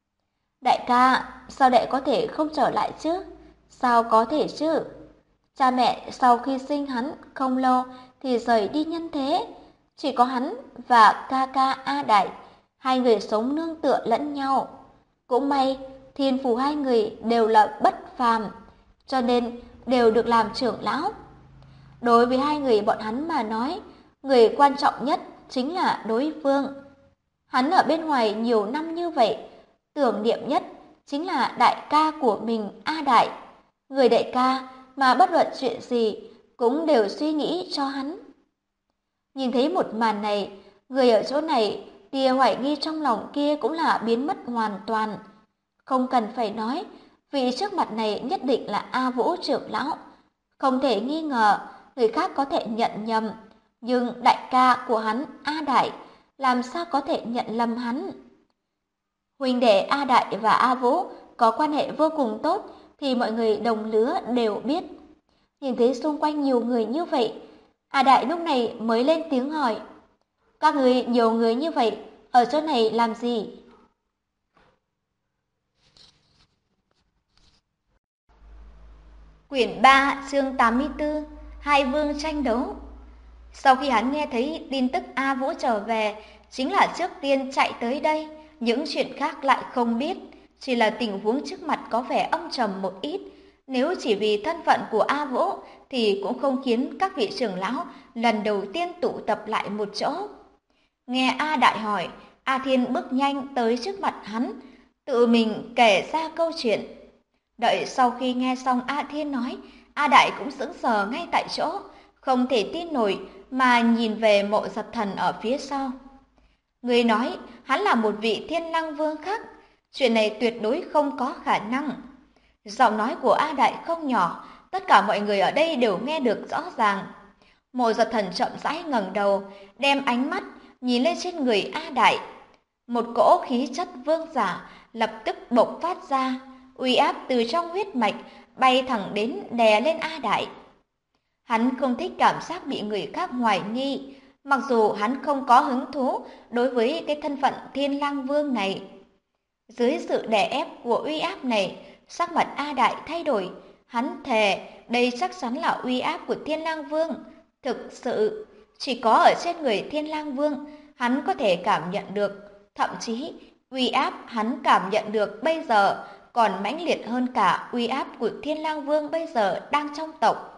Đại ca, sao đệ có thể không trở lại chứ? Sao có thể chứ? Cha mẹ sau khi sinh hắn không lâu thì rời đi nhân thế, chỉ có hắn và ca ca A Đại, hai người sống nương tựa lẫn nhau. Cũng may, thiên phú hai người đều là bất phàm, cho nên đều được làm trưởng lão. Đối với hai người bọn hắn mà nói, người quan trọng nhất chính là đối phương. Hắn ở bên ngoài nhiều năm như vậy, tưởng niệm nhất chính là đại ca của mình A Đại. Người đại ca mà bất luận chuyện gì cũng đều suy nghĩ cho hắn. Nhìn thấy một màn này, người ở chỗ này tia hoài nghi trong lòng kia cũng là biến mất hoàn toàn. Không cần phải nói, vị trước mặt này nhất định là A Vũ trưởng lão. Không thể nghi ngờ, người khác có thể nhận nhầm, nhưng đại ca của hắn A Đại làm sao có thể nhận lầm hắn. Huynh đệ A Đại và A Vũ có quan hệ vô cùng tốt thì mọi người đồng lứa đều biết. Nhìn thấy xung quanh nhiều người như vậy, A Đại lúc này mới lên tiếng hỏi: Các người nhiều người như vậy, ở chỗ này làm gì? Quyển 3, chương 84, Hai vương tranh đấu. Sau khi hắn nghe thấy tin tức A Vũ trở về, chính là trước tiên chạy tới đây, những chuyện khác lại không biết, chỉ là tình huống trước mặt có vẻ âm trầm một ít. Nếu chỉ vì thân phận của A Vũ thì cũng không khiến các vị trưởng lão lần đầu tiên tụ tập lại một chỗ. Nghe A Đại hỏi, A Thiên bước nhanh tới trước mặt hắn, tự mình kể ra câu chuyện. Đợi sau khi nghe xong A Thiên nói, A Đại cũng sững sờ ngay tại chỗ, không thể tin nổi mà nhìn về Mộ Giật Thần ở phía sau. Người nói hắn là một vị Thiên Lăng Vương khác, chuyện này tuyệt đối không có khả năng. Giọng nói của A Đại không nhỏ, tất cả mọi người ở đây đều nghe được rõ ràng. Mộ Giật Thần chậm rãi ngẩng đầu, đem ánh mắt nhìn lên trên người A Đại. Một cỗ khí chất vương giả lập tức bộc phát ra, uy áp từ trong huyết mạch bay thẳng đến đè lên A Đại. Hắn không thích cảm giác bị người khác hoài nghi, mặc dù hắn không có hứng thú đối với cái thân phận Thiên Lang Vương này. Dưới sự đè ép của uy áp này, sắc mặt A Đại thay đổi, hắn thề đây chắc chắn là uy áp của Thiên Lang Vương. Thực sự, chỉ có ở trên người Thiên Lang Vương, hắn có thể cảm nhận được, thậm chí uy áp hắn cảm nhận được bây giờ còn mãnh liệt hơn cả uy áp của Thiên Lang Vương bây giờ đang trong tộc.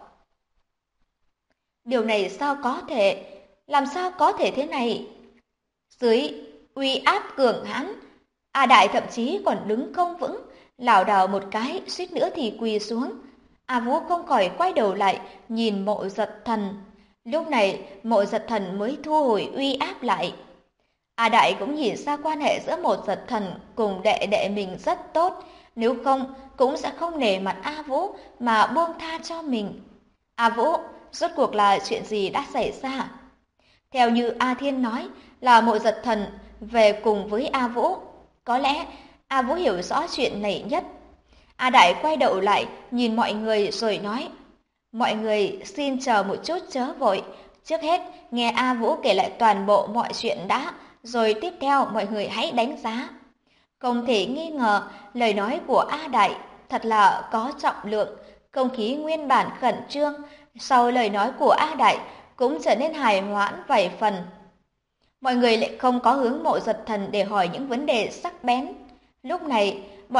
Điều này sao có thể? Làm sao có thể thế này? Dưới uy áp cường hãn, A Đại thậm chí còn đứng không vững, lảo đảo một cái, suýt nữa thì quỳ xuống. A Vũ không khỏi quay đầu lại, nhìn Mộ Giật Thần. Lúc này, Mộ Giật Thần mới thu hồi uy áp lại. A Đại cũng nhìn ra quan hệ giữa Mộ Giật Thần cùng đệ đệ mình rất tốt, nếu không cũng sẽ không nể mặt A Vũ mà buông tha cho mình. A Vũ, rốt cuộc là chuyện gì đã xảy ra? Theo như A Thiên nói là Mộ Giật Thần về cùng với A Vũ. Có lẽ A Vũ hiểu rõ chuyện này nhất. A Đại quay đầu lại nhìn mọi người rồi nói: mọi người xin chờ một chút chớ vội. Trước hết nghe A Vũ kể lại toàn bộ mọi chuyện đã, rồi tiếp theo mọi người hãy đánh giá. Không thể nghi ngờ lời nói của A Đại thật là có trọng lượng. Không khí nguyên bản khẩn trương sau lời nói của A Đại cũng trở nên hài hoãn vài phần. Mọi người lại không có hướng Mộ Giật Thần để hỏi những vấn đề sắc bén. Lúc này,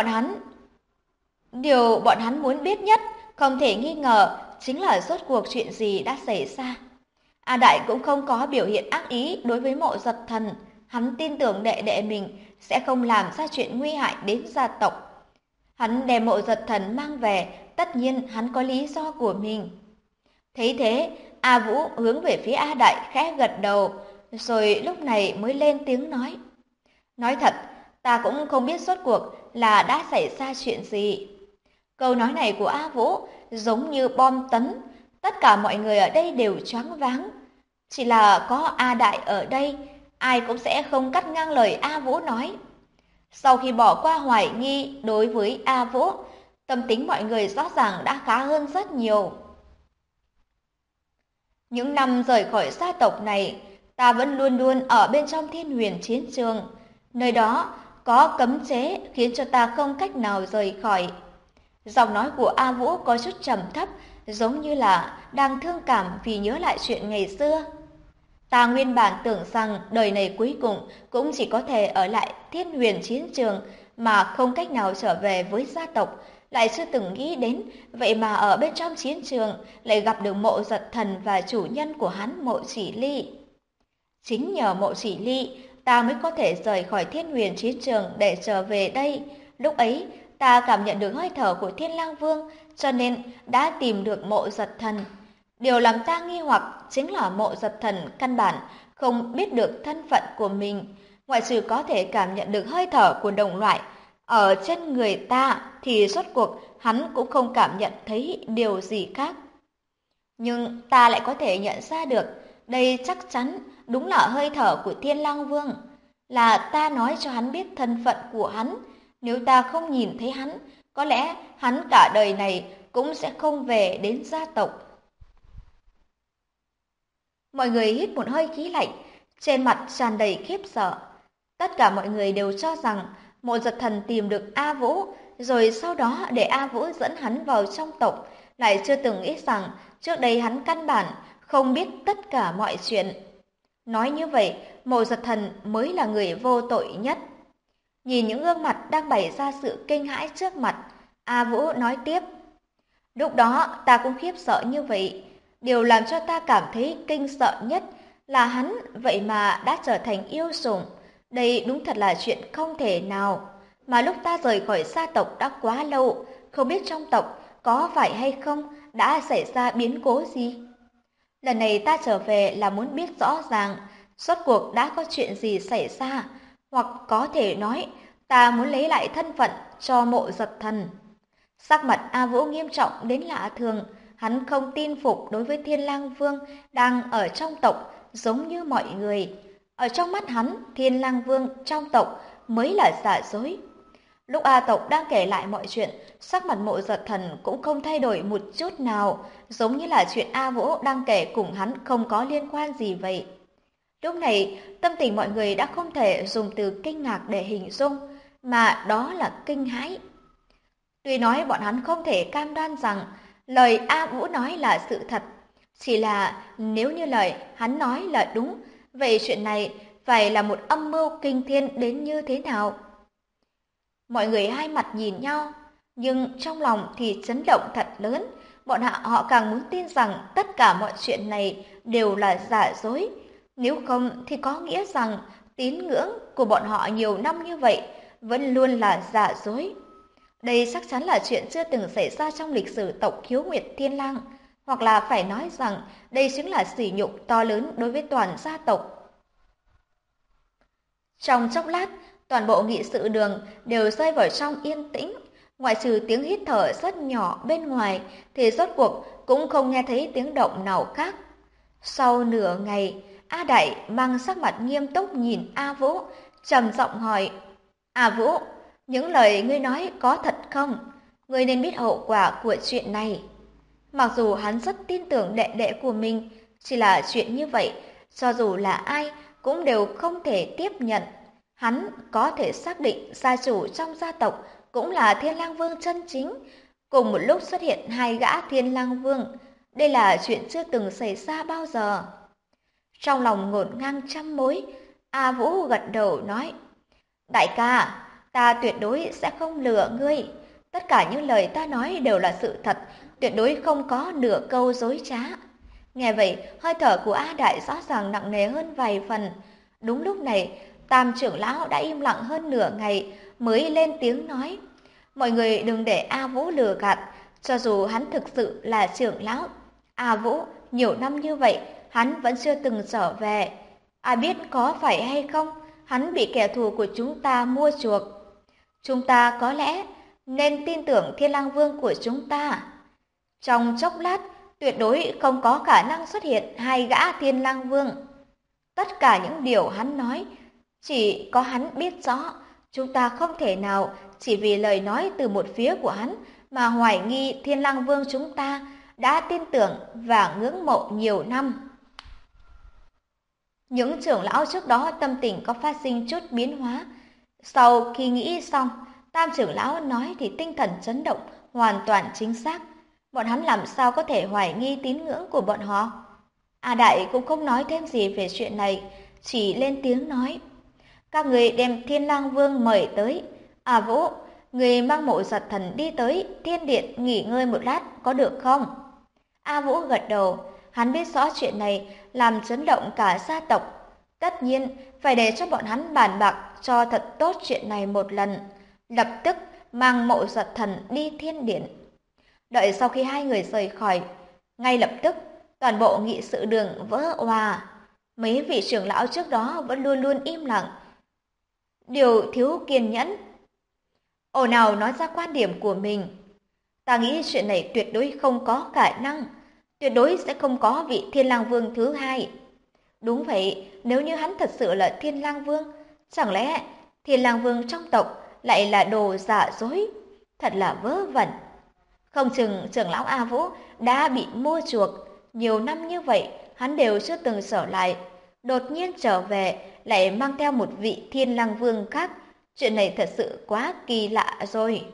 điều bọn hắn muốn biết nhất, không thể nghi ngờ, chính là rốt cuộc chuyện gì đã xảy ra. A Đại cũng không có biểu hiện ác ý đối với Mộ Giật Thần. Hắn tin tưởng đệ đệ mình sẽ không làm ra chuyện nguy hại đến gia tộc. Hắn đem Mộ Giật Thần mang về, tất nhiên hắn có lý do của mình. Thấy thế, A Vũ hướng về phía A Đại khẽ gật đầu, rồi lúc này mới lên tiếng nói. Nói thật, ta cũng không biết rốt cuộc là đã xảy ra chuyện gì. Câu nói này của A Vũ giống như bom tấn, tất cả mọi người ở đây đều choáng váng. Chỉ là có A Đại ở đây, ai cũng sẽ không cắt ngang lời A Vũ nói. Sau khi bỏ qua hoài nghi đối với A Vũ, tâm tính mọi người rõ ràng đã khá hơn rất nhiều. Những năm rời khỏi gia tộc này, ta vẫn luôn luôn ở bên trong Thiên Huyền chiến trường. Nơi đó có cấm chế khiến cho ta không cách nào rời khỏi. Giọng nói của A Vũ có chút trầm thấp, giống như là đang thương cảm vì nhớ lại chuyện ngày xưa. Ta nguyên bản tưởng rằng đời này cuối cùng cũng chỉ có thể ở lại Thiên Huyền chiến trường mà không cách nào trở về với gia tộc. Lại chưa từng nghĩ đến, vậy mà ở bên trong chiến trường lại gặp được Mộ Giật Thần và chủ nhân của hắn Mộ Chỉ Ly. Chính nhờ Mộ Chỉ Ly, ta mới có thể rời khỏi Thiên Huyền chiến trường để trở về đây. Lúc ấy, ta cảm nhận được hơi thở của Thiên Lang Vương, cho nên đã tìm được Mộ Giật Thần. Điều làm ta nghi hoặc chính là Mộ Giật Thần căn bản không biết được thân phận của mình, ngoại trừ có thể cảm nhận được hơi thở của đồng loại ở trên người ta thì rốt cuộc hắn cũng không cảm nhận thấy điều gì khác. Nhưng ta lại có thể nhận ra được, đây chắc chắn đúng là hơi thở của Thiên Lang Vương, là ta nói cho hắn biết thân phận của hắn. Nếu ta không nhìn thấy hắn, có lẽ hắn cả đời này cũng sẽ không về đến gia tộc. Mọi người hít một hơi khí lạnh, trên mặt tràn đầy khiếp sợ. Tất cả mọi người đều cho rằng Mộ Giật Thần tìm được A Vũ, rồi sau đó để A Vũ dẫn hắn vào trong tộc, lại chưa từng nghĩ rằng trước đây hắn căn bản không biết tất cả mọi chuyện. Nói như vậy, Mộ Giật Thần mới là người vô tội nhất. Nhìn những gương mặt đang bày ra sự kinh hãi trước mặt, A Vũ nói tiếp. Lúc đó ta cũng khiếp sợ như vậy. Điều làm cho ta cảm thấy kinh sợ nhất là hắn vậy mà đã trở thành yêu sủng. Đây đúng thật là chuyện không thể nào. Mà lúc ta rời khỏi gia tộc đã quá lâu, không biết trong tộc có phải hay không đã xảy ra biến cố gì. Lần này ta trở về là muốn biết rõ ràng rốt cuộc đã có chuyện gì xảy ra, hoặc có thể nói ta muốn lấy lại thân phận cho Mộ Giật Thần. Sắc mặt A Vũ nghiêm trọng đến lạ thường, hắn không tin phục đối với Thiên Lang Vương đang ở trong tộc giống như mọi người. Ở trong mắt hắn, Thiên Lang Vương trong tộc mới là giả dối. Lúc A tộc đang kể lại mọi chuyện, sắc mặt Mộ Giật Thần cũng không thay đổi một chút nào, giống như là chuyện A Vũ đang kể cùng hắn không có liên quan gì vậy. Lúc này, tâm tình mọi người đã không thể dùng từ kinh ngạc để hình dung, mà đó là kinh hãi. Tuy nói bọn hắn không thể cam đoan rằng lời A Vũ nói là sự thật, chỉ là nếu như lời hắn nói là đúng, vậy chuyện này phải là một âm mưu kinh thiên đến như thế nào? Mọi người hai mặt nhìn nhau, nhưng trong lòng thì chấn động thật lớn. Họ càng muốn tin rằng tất cả mọi chuyện này đều là giả dối. Nếu không thì có nghĩa rằng tín ngưỡng của bọn họ nhiều năm như vậy vẫn luôn là giả dối. Đây chắc chắn là chuyện chưa từng xảy ra trong lịch sử tộc Khiếu Nguyệt Thiên Lang, hoặc là phải nói rằng đây chính là sỉ nhục to lớn đối với toàn gia tộc. Trong chốc lát, toàn bộ nghị sự đường đều rơi vào trong yên tĩnh, ngoại trừ tiếng hít thở rất nhỏ bên ngoài thì rốt cuộc cũng không nghe thấy tiếng động nào khác. Sau nửa ngày, A Đại mang sắc mặt nghiêm túc nhìn A Vũ, trầm giọng hỏi: "A Vũ, những lời ngươi nói có thật không? Ngươi nên biết hậu quả của chuyện này." Mặc dù hắn rất tin tưởng đệ đệ của mình, chỉ là chuyện như vậy, cho dù là ai cũng đều không thể tiếp nhận. Hắn có thể xác định gia chủ trong gia tộc cũng là Thiên Lang Vương chân chính. Cùng một lúc xuất hiện hai gã Thiên Lang Vương, đây là chuyện chưa từng xảy ra bao giờ. Trong lòng ngổn ngang trăm mối, A Vũ gật đầu nói: "Đại ca, ta tuyệt đối sẽ không lừa ngươi. Tất cả những lời ta nói đều là sự thật, tuyệt đối không có nửa câu dối trá." Nghe vậy, hơi thở của A Đại rõ ràng nặng nề hơn vài phần. Đúng lúc này, Tam trưởng lão đã im lặng hơn nửa ngày mới lên tiếng nói: "Mọi người đừng để A Vũ lừa gạt, cho dù hắn thực sự là trưởng lão. A Vũ, nhiều năm như vậy, hắn vẫn chưa từng trở về. Ai biết có phải hay không, hắn bị kẻ thù của chúng ta mua chuộc. Chúng ta có lẽ nên tin tưởng Thiên Lang Vương của chúng ta." Trong chốc lát, tuyệt đối không có khả năng xuất hiện hai gã Thiên Lang Vương. Tất cả những điều hắn nói, chỉ có hắn biết rõ. Chúng ta không thể nào chỉ vì lời nói từ một phía của hắn mà hoài nghi Thiên Lang Vương chúng ta đã tin tưởng và ngưỡng mộ nhiều năm. Những trưởng lão trước đó tâm tình có phát sinh chút biến hóa. Sau khi nghĩ xong, Tam trưởng lão nói thì tinh thần chấn động hoàn toàn chính xác. Bọn hắn làm sao có thể hoài nghi tín ngưỡng của bọn họ? A Đại cũng không nói thêm gì về chuyện này, chỉ lên tiếng nói: "Các người đem Thiên Lang Vương mời tới. À Vũ, người mang Mộ Giật Thần đi tới Thiên Điện nghỉ ngơi một lát có được không?" A Vũ gật đầu, hắn biết rõ chuyện này làm chấn động cả gia tộc. Tất nhiên, phải để cho bọn hắn bàn bạc cho thật tốt chuyện này một lần. Lập tức mang Mộ Giật Thần đi Thiên Điện. Đợi sau khi hai người rời khỏi, ngay lập tức toàn bộ nghị sự đường vỡ òa. Mấy vị trưởng lão trước đó vẫn luôn luôn im lặng, điều thiếu kiên nhẫn, ồn ào nói ra quan điểm của mình. Ta nghĩ chuyện này tuyệt đối không có khả năng, tuyệt đối sẽ không có vị Thiên Lang Vương thứ hai. Đúng vậy, nếu như hắn thật sự là Thiên Lang Vương, chẳng lẽ Thiên Lang Vương trong tộc lại là đồ giả dối? Thật là vớ vẩn. Không chừng trưởng lão A Vũ đã bị mua chuộc, nhiều năm như vậy hắn đều chưa từng trở lại, đột nhiên trở về lại mang theo một vị Thiên Lang Vương khác, chuyện này thật sự quá kỳ lạ rồi.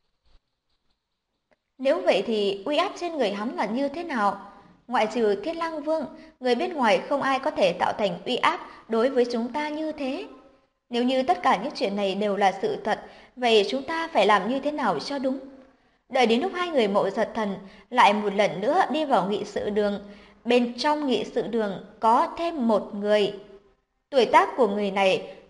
Nếu vậy thì uy áp trên người hắn là như thế nào? Ngoại trừ Thiên Lang Vương, người bên ngoài không ai có thể tạo thành uy áp đối với chúng ta như thế. Nếu như tất cả những chuyện này đều là sự thật, vậy chúng ta phải làm như thế nào cho đúng? Đợi đến lúc hai người Mộ Giật Thần lại một lần nữa đi vào nghị sự đường, bên trong nghị sự đường có thêm một người. Tuổi tác của người này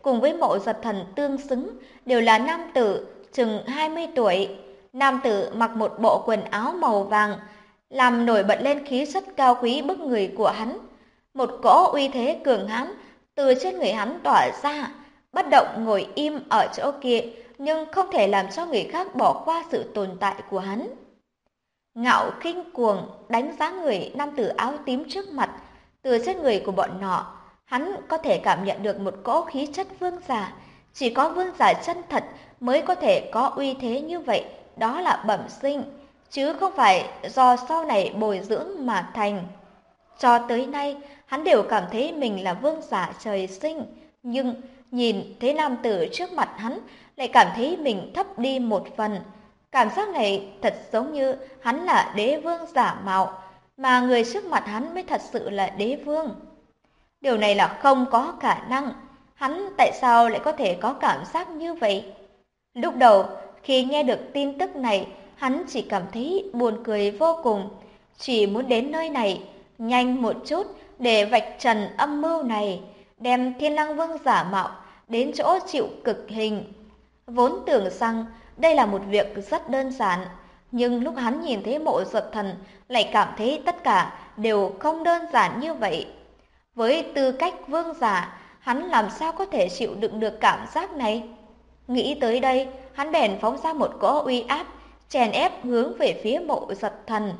cùng với Mộ Giật Thần tương xứng, đều là nam tử chừng 20 tuổi. Nam tử mặc một bộ quần áo màu vàng, làm nổi bật lên khí chất cao quý bức người của hắn. Một cỗ uy thế cường hãn từ trên người hắn tỏa ra, bất động ngồi im ở chỗ kia, nhưng không thể làm cho người khác bỏ qua sự tồn tại của hắn. Ngạo khinh cuồng đánh giá người nam tử áo tím trước mặt, từ trên người của bọn nọ, hắn có thể cảm nhận được một cỗ khí chất vương giả. Chỉ có vương giả chân thật mới có thể có uy thế như vậy, đó là bẩm sinh, chứ không phải do sau này bồi dưỡng mà thành. Cho tới nay, hắn đều cảm thấy mình là vương giả trời sinh, nhưng nhìn thấy nam tử trước mặt hắn lại cảm thấy mình thấp đi một phần. Cảm giác này thật giống như hắn là đế vương giả mạo, mà người trước mặt hắn mới thật sự là đế vương. Điều này là không có khả năng. Hắn tại sao lại có thể có cảm giác như vậy? Lúc đầu, khi nghe được tin tức này, hắn chỉ cảm thấy buồn cười vô cùng. Chỉ muốn đến nơi này, nhanh một chút để vạch trần âm mưu này, đem Thiên Lăng Vương giả mạo đến chỗ chịu cực hình. Vốn tưởng rằng đây là một việc rất đơn giản, nhưng lúc hắn nhìn thấy Mộ Giật Thần lại cảm thấy tất cả đều không đơn giản như vậy. Với tư cách vương giả, hắn làm sao có thể chịu đựng được cảm giác này? Nghĩ tới đây, hắn bèn phóng ra một cỗ uy áp, chèn ép hướng về phía Mộ Giật Thần.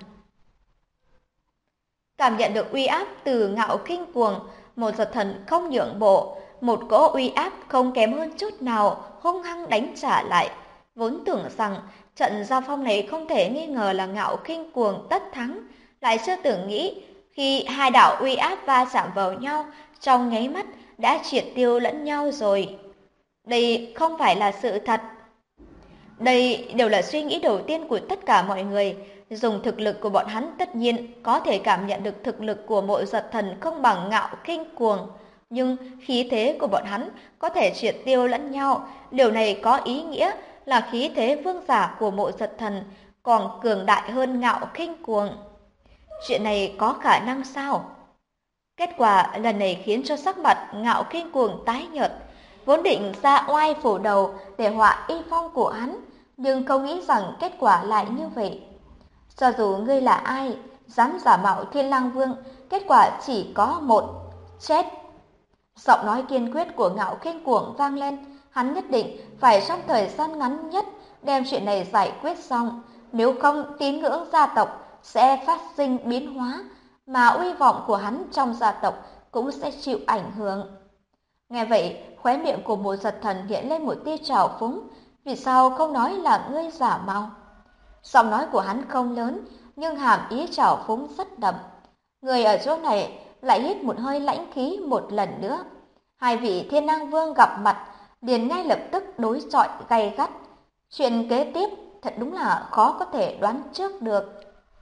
Cảm nhận được uy áp từ Ngạo Khinh Cuồng, Mộ Giật Thần không nhượng bộ, một cỗ uy áp không kém hơn chút nào, hung hăng đánh trả lại. Vốn tưởng rằng trận giao phong này không thể nghi ngờ là Ngạo Khinh Cuồng tất thắng, lại chưa từng nghĩ khi hai đạo uy áp va chạm vào nhau, trong nháy mắt đã triệt tiêu lẫn nhau rồi. Đây không phải là sự thật. Đây đều là suy nghĩ đầu tiên của tất cả mọi người. Dùng thực lực của bọn hắn tất nhiên có thể cảm nhận được thực lực của Mộ Giật Thần không bằng Ngạo Khinh Cuồng. Nhưng khí thế của bọn hắn có thể triệt tiêu lẫn nhau. Điều này có ý nghĩa là khí thế vương giả của Mộ Giật Thần còn cường đại hơn Ngạo Khinh Cuồng. Chuyện này có khả năng sao? Kết quả lần này khiến cho sắc mặt Ngạo Khinh Cuồng tái nhợt. Vốn định ra oai phủ đầu để họa y phong của hắn, nhưng không nghĩ rằng kết quả lại như vậy. Cho dù ngươi là ai, dám giả mạo Thiên Lang Vương, kết quả chỉ có một, chết. Giọng nói kiên quyết của Ngạo Khinh Cuồng vang lên, hắn nhất định phải trong thời gian ngắn nhất đem chuyện này giải quyết xong, nếu không tín ngưỡng gia tộc sẽ phát sinh biến hóa, mà uy vọng của hắn trong gia tộc cũng sẽ chịu ảnh hưởng. Nghe vậy, khóe miệng của Mộ Giật Thần hiện lên một tia trào phúng, vì sao không nói là ngươi giả mạo? Giọng nói của hắn không lớn, nhưng hàm ý trào phúng rất đậm. Người ở chỗ này lại hít một hơi lãnh khí một lần nữa. Hai vị Thiên Lang Vương gặp mặt, liền ngay lập tức đối chọi gay gắt. Chuyện kế tiếp thật đúng là khó có thể đoán trước được.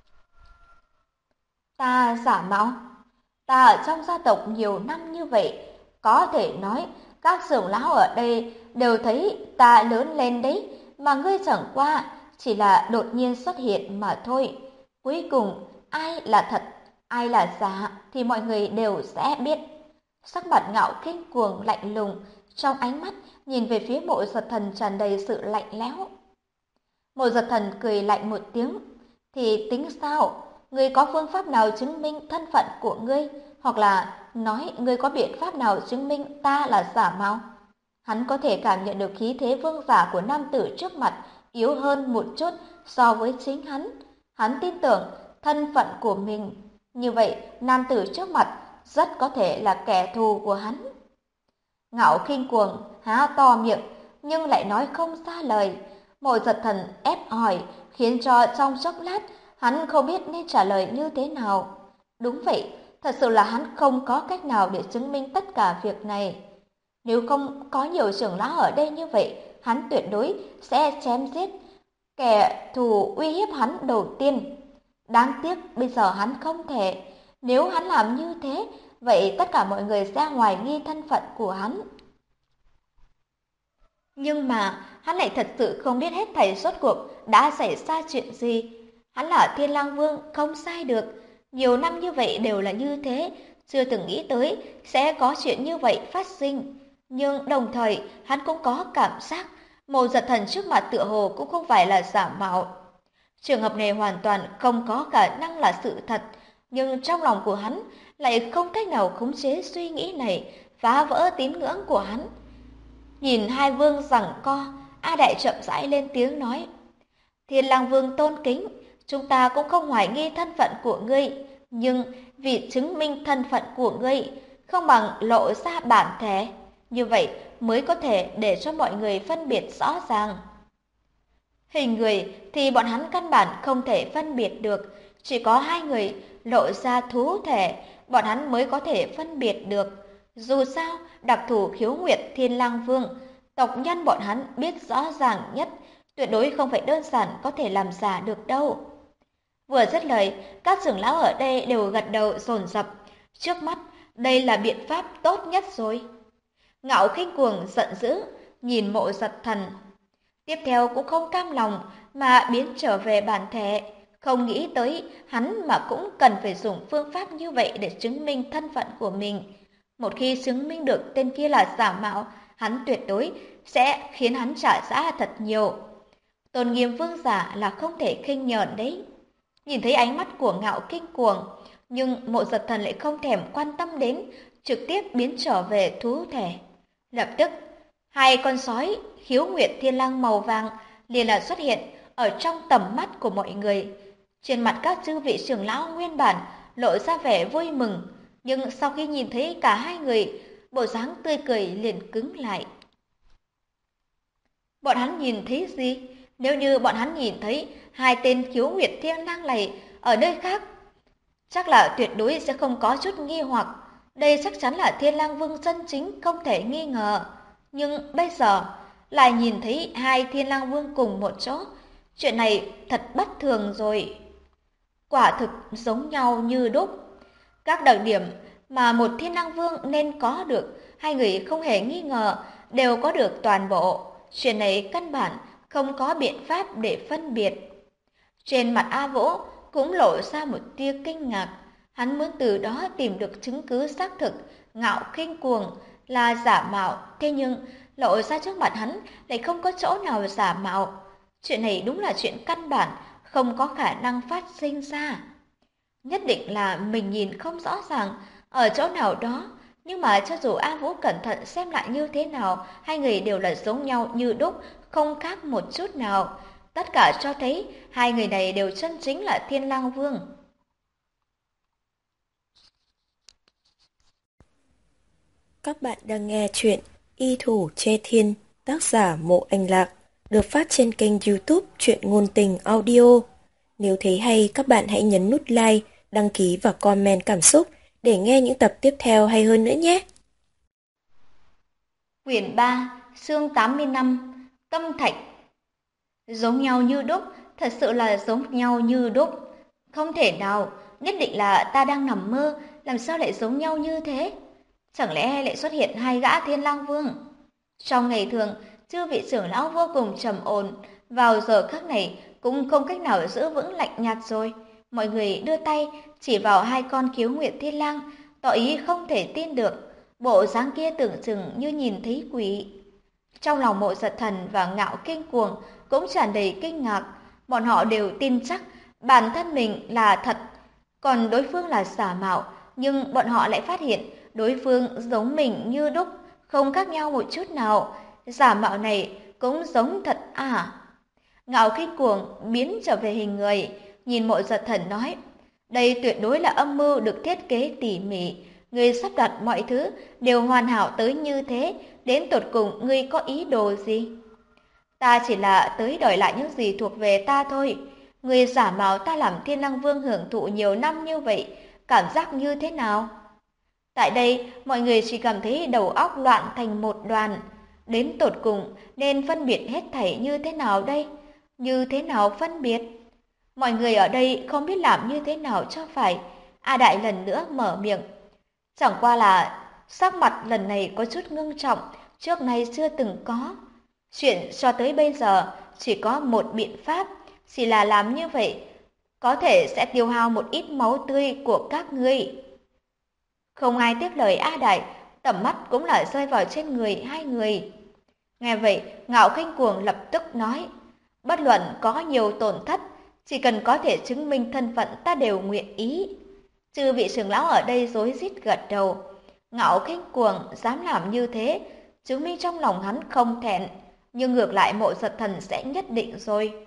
Ta giả mạo? Ta ở trong gia tộc nhiều năm như vậy, có thể nói các trưởng lão ở đây đều thấy ta lớn lên đấy, mà ngươi chẳng qua chỉ là đột nhiên xuất hiện mà thôi. Cuối cùng, ai là thật, ai là giả thì mọi người đều sẽ biết. Sắc mặt Ngạo Khinh Cuồng lạnh lùng, trong ánh mắt nhìn về phía Mộ Giật Thần tràn đầy sự lạnh lẽo. Mộ Giật Thần cười lạnh một tiếng, thì tính sao? Ngươi có phương pháp nào chứng minh thân phận của ngươi, hoặc là nói ngươi có biện pháp nào chứng minh ta là giả mạo? Hắn có thể cảm nhận được khí thế vương giả của nam tử trước mặt yếu hơn một chút so với chính hắn. Hắn tin tưởng thân phận của mình. Như vậy, nam tử trước mặt rất có thể là kẻ thù của hắn. Ngạo Khinh Cuồng há to miệng, nhưng lại nói không ra lời. Mộ Giật Thần ép hỏi, khiến cho trong chốc lát, hắn không biết nên trả lời như thế nào. Đúng vậy, thật sự là hắn không có cách nào để chứng minh tất cả việc này. Nếu không có nhiều trưởng lão ở đây như vậy, hắn tuyệt đối sẽ chém giết kẻ thù uy hiếp hắn đầu tiên. Đáng tiếc bây giờ hắn không thể. Nếu hắn làm như thế, vậy tất cả mọi người sẽ hoài nghi thân phận của hắn. Nhưng mà hắn lại thật sự không biết hết thảy rốt cuộc đã xảy ra chuyện gì. Hắn là Thiên Lang Vương không sai được. Nhiều năm như vậy đều là như thế, chưa từng nghĩ tới sẽ có chuyện như vậy phát sinh. Nhưng đồng thời, hắn cũng có cảm giác Mộ Giật Thần trước mặt tựa hồ cũng không phải là giả mạo. Trường hợp này hoàn toàn không có khả năng là sự thật, nhưng trong lòng của hắn lại không cách nào khống chế suy nghĩ này, phá vỡ tín ngưỡng của hắn. Nhìn hai vương giằng co, A Đại chậm rãi lên tiếng nói: Thiên Lang Vương tôn kính, chúng ta cũng không hoài nghi thân phận của ngươi, nhưng vì chứng minh thân phận của ngươi, không bằng lộ ra bản thể, như vậy mới có thể để cho mọi người phân biệt rõ ràng. Hình người thì bọn hắn căn bản không thể phân biệt được, chỉ có hai người lộ ra thú thể, bọn hắn mới có thể phân biệt được. Dù sao, đặc thù khiếu nguyệt Thiên Lang Vương, tộc nhân bọn hắn biết rõ ràng nhất, tuyệt đối không phải đơn giản có thể làm giả được đâu. Vừa dứt lời, các trưởng lão ở đây đều gật đầu dồn dập. Trước mắt, đây là biện pháp tốt nhất rồi. Ngạo Khinh Cuồng giận dữ, nhìn Mộ Giật Thần. Tiếp theo cũng không cam lòng mà biến trở về bản thể, không nghĩ tới hắn mà cũng cần phải dùng phương pháp như vậy để chứng minh thân phận của mình. Một khi chứng minh được tên kia là giả mạo, hắn tuyệt đối sẽ khiến hắn trả giá thật nhiều. Tôn nghiêm vương giả là không thể khinh nhờn đấy. Nhìn thấy ánh mắt của Ngạo Kinh Cuồng, nhưng Mộ Giật Thần lại không thèm quan tâm đến, trực tiếp biến trở về thú thể. Lập tức, hai con sói khiếu nguyệt thiên lang màu vàng liền là xuất hiện ở trong tầm mắt của mọi người. Trên mặt các chư vị trưởng lão nguyên bản lộ ra vẻ vui mừng, nhưng sau khi nhìn thấy cả hai người, bộ dáng tươi cười liền cứng lại. Bọn hắn nhìn thấy gì? Nếu như bọn hắn nhìn thấy hai tên khiếu nguyệt thiên lang này ở nơi khác, chắc là tuyệt đối sẽ không có chút nghi hoặc. Đây chắc chắn là Thiên Lang Vương chân chính, không thể nghi ngờ. Nhưng bây giờ lại nhìn thấy hai Thiên Lang Vương cùng một chỗ, chuyện này thật bất thường rồi. Quả thực giống nhau như đúc. Các đặc điểm mà một Thiên Lang Vương nên có được, hai người không hề nghi ngờ đều có được toàn bộ. Chuyện này căn bản không có biện pháp để phân biệt. Trên mặt A Vũ cũng lộ ra một tia kinh ngạc. Hắn muốn từ đó tìm được chứng cứ xác thực Ngạo Khinh Cuồng là giả mạo, thế nhưng lộ ra trước mặt hắn lại không có chỗ nào giả mạo. Chuyện này đúng là chuyện căn bản, không có khả năng phát sinh ra. Nhất định là mình nhìn không rõ ràng ở chỗ nào đó, nhưng mà cho dù A Vũ cẩn thận xem lại như thế nào, hai người đều là giống nhau như đúc, không khác một chút nào. Tất cả cho thấy hai người này đều chân chính là Thiên Lang Vương. Các bạn đang nghe chuyện Y Thủ Che Thiên, tác giả Mộ Anh Lạc, được phát trên kênh YouTube Truyện Ngôn Tình Audio. Nếu thấy hay, các bạn hãy nhấn nút like, đăng ký và comment cảm xúc để nghe những tập tiếp theo hay hơn nữa nhé. Quyển 3, chương 85, Tâm Thạch. Giống nhau như đúc, thật sự là giống nhau như đúc. Không thể nào, nhất định là ta đang nằm mơ, làm sao lại giống nhau như thế? Chẳng lẽ lại xuất hiện hai gã Thiên Lang Vương? Trong ngày thường, chư vị trưởng lão vô cùng trầm ổn, vào giờ khắc này cũng không cách nào giữ vững lạnh nhạt rồi. Mọi người đưa tay chỉ vào hai con khiếu nguyệt thiên lang, tỏ ý không thể tin được. Bộ dáng kia tưởng chừng như nhìn thấy quỷ. Trong lòng Mộ Giật Thần và Ngạo Kinh Cuồng cũng tràn đầy kinh ngạc. Bọn họ đều tin chắc bản thân mình là thật, còn đối phương là giả mạo. Nhưng bọn họ lại phát hiện đối phương giống mình như đúc, không khác nhau một chút nào. Giả mạo này cũng giống thật à? Ngạo Kinh Cuồng biến trở về hình người, nhìn Mộ Giật Thần nói, đây tuyệt đối là âm mưu được thiết kế tỉ mỉ. Ngươi sắp đặt mọi thứ đều hoàn hảo tới như thế, đến tột cùng ngươi có ý đồ gì? Ta chỉ là tới đòi lại những gì thuộc về ta thôi. Ngươi giả mạo ta làm Thiên Lang Vương hưởng thụ nhiều năm như vậy, cảm giác như thế nào? Tại đây, mọi người chỉ cảm thấy đầu óc loạn thành một đoàn. Đến tột cùng nên phân biệt hết thảy như thế nào đây? Như thế nào phân biệt? Mọi người ở đây không biết làm như thế nào cho phải. A Đại lần nữa mở miệng. Chẳng qua là sắc mặt lần này có chút ngưng trọng, trước nay chưa từng có. Chuyện cho tới bây giờ chỉ có một biện pháp, chỉ là làm như vậy có thể sẽ tiêu hao một ít máu tươi của các ngươi. Không ai tiếp lời A Đại, tầm mắt cũng lại rơi vào trên người hai người. Nghe vậy, Ngạo Khinh Cuồng lập tức nói, bất luận có nhiều tổn thất, chỉ cần có thể chứng minh thân phận ta đều nguyện ý. Chư vị trưởng lão ở đây rối rít gật đầu. Ngạo Khinh Cuồng dám làm như thế, chứng minh trong lòng hắn không thẹn, nhưng ngược lại Mộ Giật Thần sẽ nhất định rồi.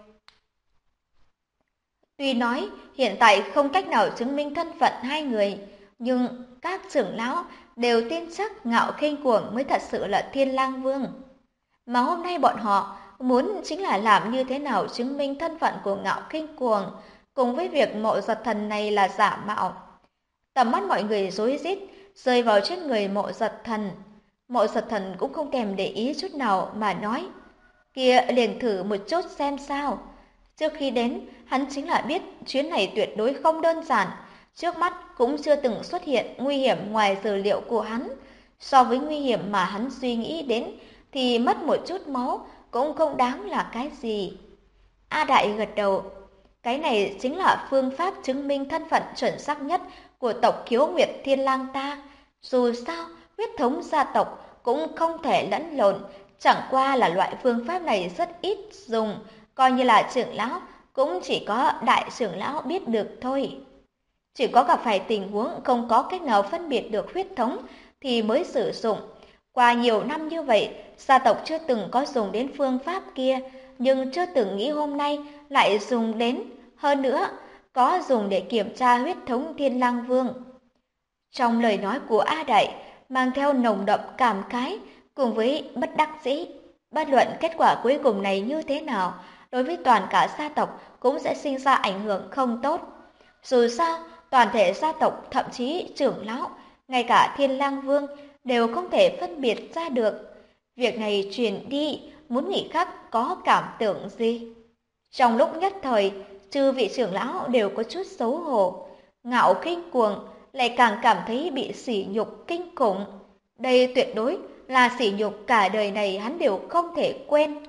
Tuy nói hiện tại không cách nào chứng minh thân phận hai người, nhưng các trưởng lão đều tin chắc Ngạo Khinh Cuồng mới thật sự là Thiên Lang Vương. Mà hôm nay bọn họ muốn chính là làm như thế nào chứng minh thân phận của Ngạo Khinh Cuồng, cùng với việc Mộ Giật Thần này là giả mạo. Tầm mắt mọi người rối rít rơi vào trên người Mộ Giật Thần. Mộ Giật Thần cũng không thèm để ý chút nào mà nói, kia liền thử một chút xem sao. Trước khi đến, hắn chính là biết chuyến này tuyệt đối không đơn giản, trước mắt cũng chưa từng xuất hiện nguy hiểm ngoài dự liệu của hắn. So với nguy hiểm mà hắn suy nghĩ đến thì mất một chút máu cũng không đáng là cái gì. A Đại gật đầu, cái này chính là phương pháp chứng minh thân phận chuẩn xác nhất của tộc Khiếu Nguyệt Thiên Lang ta. Dù sao, huyết thống gia tộc cũng không thể lẫn lộn, chẳng qua là loại phương pháp này rất ít dùng, coi như là trưởng lão cũng chỉ có đại trưởng lão biết được thôi. Chỉ có gặp phải tình huống không có cách nào phân biệt được huyết thống thì mới sử dụng. Qua nhiều năm như vậy, gia tộc chưa từng có dùng đến phương pháp kia, nhưng chưa từng nghĩ hôm nay lại dùng đến. Hơn nữa, có dùng để kiểm tra huyết thống Thiên Lang Vương. Trong lời nói của A Đại mang theo nồng đậm cảm khái cùng với bất đắc dĩ. Bất luận kết quả cuối cùng này như thế nào, đối với toàn cả gia tộc cũng sẽ sinh ra ảnh hưởng không tốt. Dù sao, toàn thể gia tộc, thậm chí trưởng lão, ngay cả Thiên Lang Vương đều không thể phân biệt ra được. Việc này truyền đi, muốn nghĩ khác có cảm tưởng gì? Trong lúc nhất thời, chư vị trưởng lão đều có chút xấu hổ. Ngạo Khinh Cuồng lại càng cảm thấy bị sỉ nhục kinh khủng. Đây tuyệt đối là sỉ nhục cả đời này hắn đều không thể quên.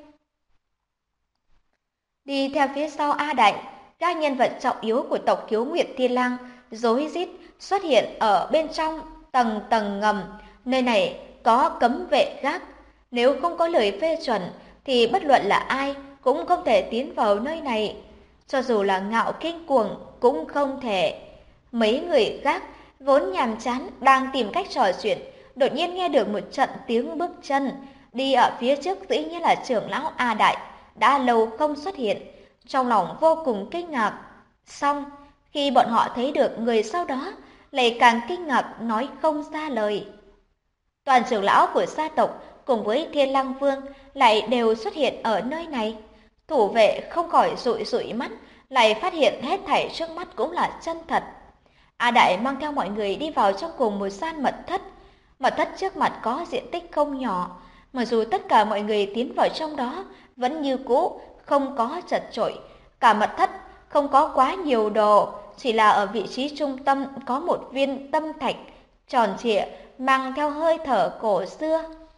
Đi theo phía sau A Đại, các nhân vật trọng yếu của tộc Khiếu Nguyệt Thiên Lang rối rít xuất hiện ở bên trong tầng tầng ngầm. Nơi này có cấm vệ gác, nếu không có lời phê chuẩn thì bất luận là ai cũng không thể tiến vào nơi này. Cho dù là Ngạo Khinh Cuồng cũng không thể. Mấy người gác vốn nhàm chán đang tìm cách trò chuyện, đột nhiên nghe được một trận tiếng bước chân. Đi ở phía trước dĩ nhiên là trưởng lão A Đại, đã lâu không xuất hiện, trong lòng vô cùng kinh ngạc. Xong, khi bọn họ thấy được người sau đó, lại càng kinh ngạc nói không ra lời. Toàn trưởng lão của gia tộc cùng với Thiên Lang Vương lại đều xuất hiện ở nơi này. Thủ vệ không khỏi dụi dụi mắt, lại phát hiện hết thảy trước mắt cũng là chân thật. A Đại mang theo mọi người đi vào trong cùng một gian mật thất. Mật thất trước mặt có diện tích không nhỏ, mặc dù tất cả mọi người tiến vào trong đó vẫn như cũ, không có chật chội. Cả mật thất không có quá nhiều đồ, chỉ là ở vị trí trung tâm có một viên tâm thạch tròn trịa mang theo hơi thở cổ xưa.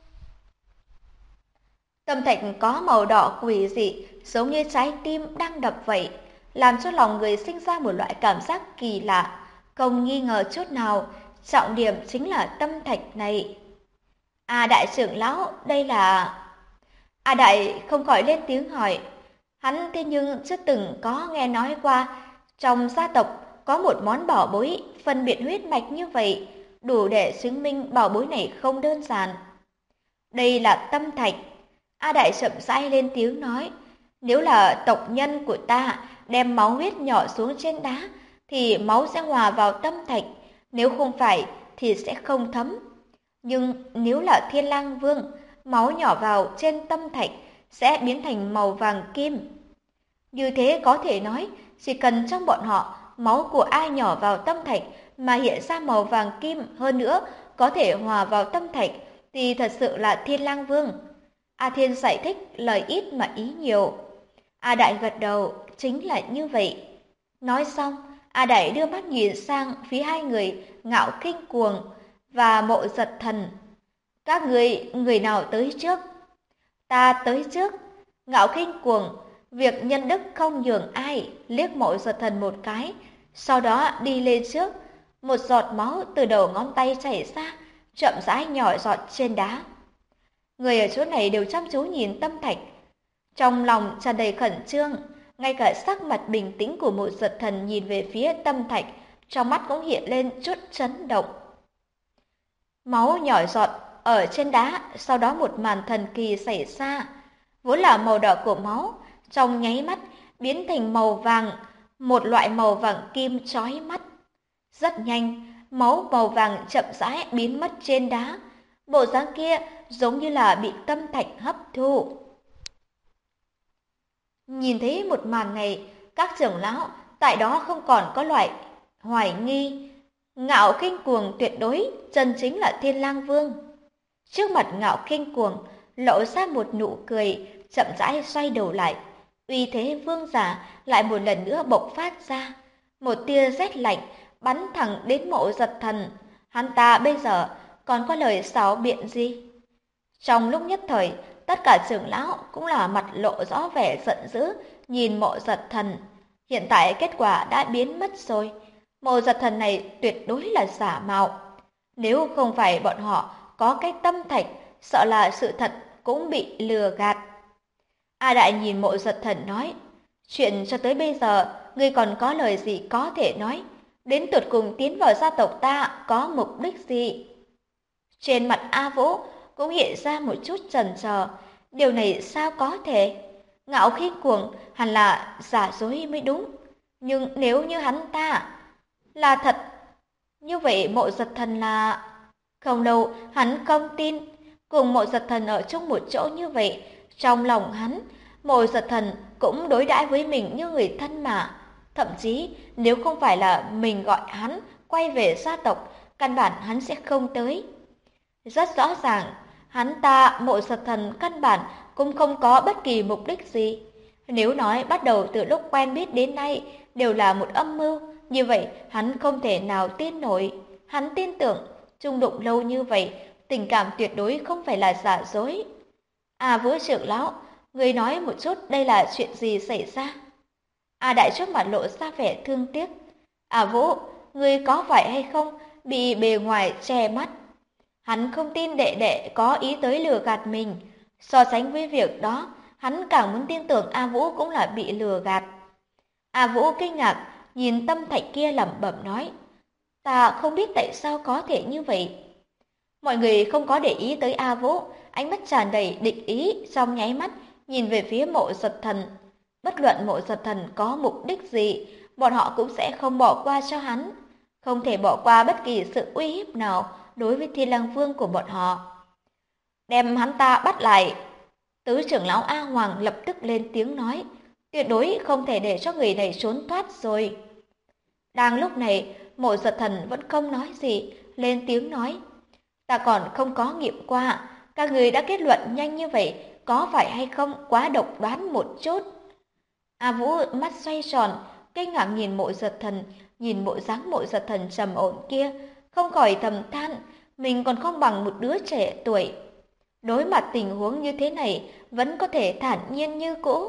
Tâm thạch có màu đỏ quỷ dị, giống như trái tim đang đập vậy, làm cho lòng người sinh ra một loại cảm giác kỳ lạ. Không nghi ngờ chút nào, trọng điểm chính là tâm thạch này. A Đại trưởng lão, đây là... A Đại không khỏi lên tiếng hỏi. Hắn thế nhưng chưa từng có nghe nói qua trong gia tộc có một món bảo bối phân biệt huyết mạch như vậy, đủ để chứng minh bảo bối này không đơn giản. Đây là tâm thạch. A Đại chậm rãi lên tiếng nói, nếu là tộc nhân của ta đem máu huyết nhỏ xuống trên đá thì máu sẽ hòa vào tâm thạch, nếu không phải thì sẽ không thấm. Nhưng nếu là Thiên Lang Vương, máu nhỏ vào trên tâm thạch sẽ biến thành màu vàng kim. Như thế có thể nói, chỉ cần trong bọn họ máu của ai nhỏ vào tâm thạch mà hiện ra màu vàng kim, hơn nữa có thể hòa vào tâm thạch thì thật sự là Thiên Lang Vương. A Thiên giải thích lời ít mà ý nhiều. A Đại gật đầu, chính là như vậy. Nói xong, A Đại đưa mắt nhìn sang phía hai người Ngạo Khinh Cuồng và Mộ Giật Thần. Các người nào tới trước? Ta tới trước. Ngạo Khinh Cuồng, việc nhân đức không nhường ai, liếc Mộ Giật Thần một cái, sau đó đi lên trước. Một giọt máu từ đầu ngón tay chảy ra, chậm rãi nhỏ giọt trên đá. Người ở chỗ này đều chăm chú nhìn Tâm Thạch, trong lòng tràn đầy khẩn trương, ngay cả sắc mặt bình tĩnh của Mộ Giật Thần nhìn về phía Tâm Thạch, trong mắt cũng hiện lên chút chấn động. Máu nhỏ giọt ở trên đá, sau đó một màn thần kỳ xảy ra, vốn là màu đỏ của máu, trong nháy mắt biến thành màu vàng, một loại màu vàng kim chói mắt. Rất nhanh, máu màu vàng chậm rãi biến mất trên đá, bộ dáng kia giống như là bị Tâm Thạch hấp thu. Nhìn thấy một màn này, các trưởng lão tại đó không còn có loại hoài nghi. Ngạo Khinh Cuồng tuyệt đối chân chính là Thiên Lang Vương. Trước mặt Ngạo Khinh Cuồng lộ ra một nụ cười, chậm rãi xoay đầu lại, uy thế vương giả lại một lần nữa bộc phát ra, một tia rét lạnh bắn thẳng đến Mộ Giật Thần. Hắn ta bây giờ còn có lời xảo biện gì? Trong lúc nhất thời, tất cả trưởng lão cũng là mặt lộ rõ vẻ giận dữ, nhìn Mộ Giật Thần. Hiện tại kết quả đã biến mất rồi. Mộ Giật Thần này tuyệt đối là giả mạo. Nếu không phải bọn họ có cái Tâm Thạch, sợ là sự thật cũng bị lừa gạt. A Đại nhìn Mộ Giật Thần nói, chuyện cho tới bây giờ, ngươi còn có lời gì có thể nói? Đến tột cùng tiến vào gia tộc ta có mục đích gì? Trên mặt A Vũ cũng hiện ra một chút chần chờ, điều này sao có thể? Ngạo Khinh Cuồng hẳn là giả dối mới đúng, nhưng nếu như hắn ta là thật, như vậy Mộ Giật Thần là... Không đâu, hắn không tin. Cùng Mộ Giật Thần ở chung một chỗ như vậy, trong lòng hắn, Mộ Giật Thần cũng đối đãi với mình như người thân mà. Thậm chí, nếu không phải là mình gọi hắn quay về gia tộc, căn bản hắn sẽ không tới. Rất rõ ràng, hắn ta, Mộ Giật Thần căn bản cũng không có bất kỳ mục đích gì. Nếu nói bắt đầu từ lúc quen biết đến nay đều là một âm mưu, như vậy hắn không thể nào tin nổi. Hắn tin tưởng, chung đụng lâu như vậy, tình cảm tuyệt đối không phải là giả dối. À Vũ trưởng lão, người nói một chút đây là chuyện gì xảy ra? A Đại trước mặt lộ ra vẻ thương tiếc. À Vũ, người có phải hay không bị bề ngoài che mắt? Hắn không tin đệ đệ có ý tới lừa gạt mình. So sánh với việc đó, hắn càng muốn tin tưởng A Vũ cũng là bị lừa gạt. A Vũ kinh ngạc, nhìn Tâm Thạch kia lẩm bẩm nói, ta không biết tại sao có thể như vậy. Mọi người không có để ý tới A Vũ, ánh mắt tràn đầy địch ý trong nháy mắt, nhìn về phía Mộ Giật Thần. Bất luận Mộ Giật Thần có mục đích gì, bọn họ cũng sẽ không bỏ qua cho hắn. Không thể bỏ qua bất kỳ sự uy hiếp nào đối với Thiên Lang Vương của bọn họ. Đem hắn ta bắt lại. Tứ trưởng lão A Hoàng lập tức lên tiếng nói, tuyệt đối không thể để cho người này trốn thoát rồi. Đang lúc này, Mộ Giật Thần vẫn không nói gì, lên tiếng nói, ta còn không có nghiệm qua, các người đã kết luận nhanh như vậy, có phải hay không quá độc đoán một chút? A Vũ mắt xoay tròn, kinh ngạc nhìn Mộ Giật Thần, nhìn bộ dáng Mộ Giật Thần trầm ổn kia, không khỏi thầm than, mình còn không bằng một đứa trẻ tuổi. Đối mặt tình huống như thế này, vẫn có thể thản nhiên như cũ.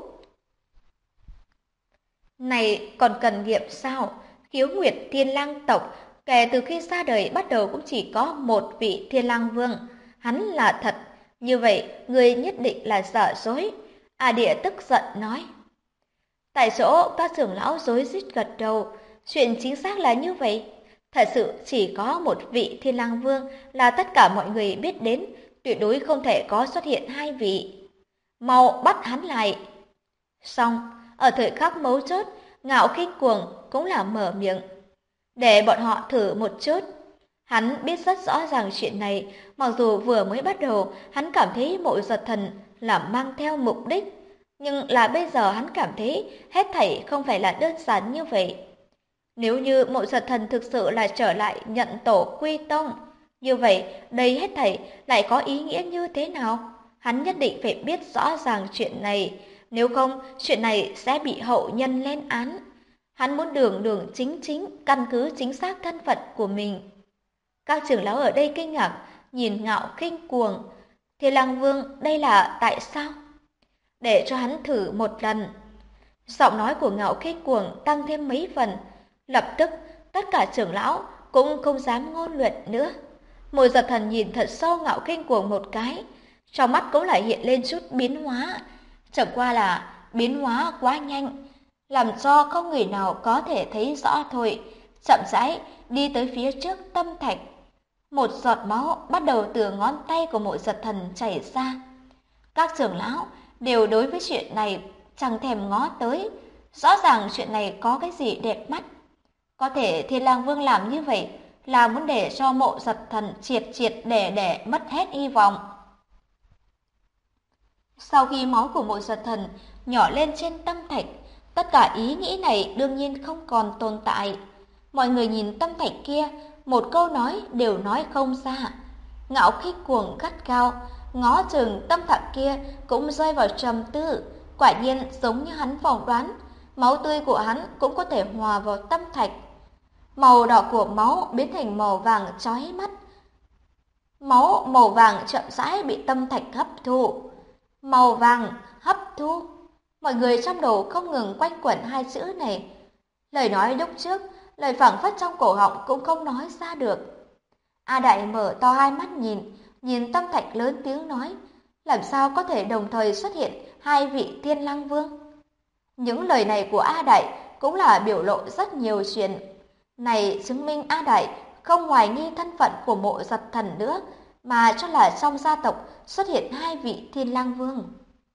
Này còn cần nghiệm sao? Khiếu Nguyệt Thiên Lang tộc kể từ khi ra đời bắt đầu cũng chỉ có một vị Thiên Lang Vương. Hắn là thật, như vậy người nhất định là giả dối. A Địa tức giận nói. Tại chỗ các trưởng lão rối rít gật đầu, chuyện chính xác là như vậy. Thật sự chỉ có một vị Thiên Lang Vương là tất cả mọi người biết đến, tuyệt đối không thể có xuất hiện hai vị. Mau bắt hắn lại. Xong, ở thời khắc mấu chốt, Ngạo Khinh Cuồng cũng là mở miệng. Để bọn họ thử một chút. Hắn biết rất rõ ràng chuyện này, mặc dù vừa mới bắt đầu, hắn cảm thấy Mộ Giật Thần là mang theo mục đích, nhưng là bây giờ hắn cảm thấy hết thảy không phải là đơn giản như vậy. Nếu như Mộ Giật Thần thực sự là trở lại nhận tổ quy tông, như vậy đây hết thảy lại có ý nghĩa như thế nào? Hắn nhất định phải biết rõ ràng chuyện này, nếu không chuyện này sẽ bị hậu nhân lên án. Hắn muốn đường đường chính chính, căn cứ chính xác thân phận của mình. Các trưởng lão ở đây kinh ngạc, nhìn Ngạo Khinh Cuồng. Thiên Lang Vương đây là tại sao? Để cho hắn thử một lần. Giọng nói của Ngạo Khinh Cuồng tăng thêm mấy phần. Lập tức, tất cả trưởng lão cũng không dám ngôn luận nữa. Mộ Giật Thần nhìn thật sâu Ngạo Kinh Cuồng một cái, trong mắt cũng lại hiện lên chút biến hóa, chẳng qua là biến hóa quá nhanh, làm cho không người nào có thể thấy rõ thôi. Chậm rãi đi tới phía trước tâm thạch, một giọt máu bắt đầu từ ngón tay của Mộ Giật Thần chảy ra. Các trưởng lão đều đối với chuyện này chẳng thèm ngó tới, rõ ràng chuyện này có cái gì đẹp mắt. Có thể Thiên Lang Vương làm như vậy là muốn để cho Mộ Giật Thần triệt triệt để mất hết hy vọng. Sau khi máu của Mộ Giật Thần nhỏ lên trên tâm thạch, tất cả ý nghĩ này đương nhiên không còn tồn tại. Mọi người nhìn tâm thạch kia, một câu nói đều nói không ra. Ngạo Khích Cuồng gắt gao, ngó chừng tâm thạch kia cũng rơi vào trầm tư. Quả nhiên giống như hắn phỏng đoán, máu tươi của hắn cũng có thể hòa vào tâm thạch. Màu đỏ của máu biến thành màu vàng chói mắt. Máu màu vàng chậm rãi bị tâm thạch hấp thụ. Màu vàng hấp thu. Mọi người trong đầu không ngừng quanh quẩn hai chữ này. Lời nói lúc trước, lời phảng phất trong cổ họng cũng không nói ra được. A Đại mở to hai mắt nhìn tâm thạch lớn tiếng nói, làm sao có thể đồng thời xuất hiện hai vị Thiên Lang Vương? Những lời này của A Đại cũng là biểu lộ rất nhiều chuyện. Này chứng minh A Đại không hoài nghi thân phận của Mộ Giật Thần nữa, mà cho là trong gia tộc xuất hiện hai vị Thiên Lang Vương.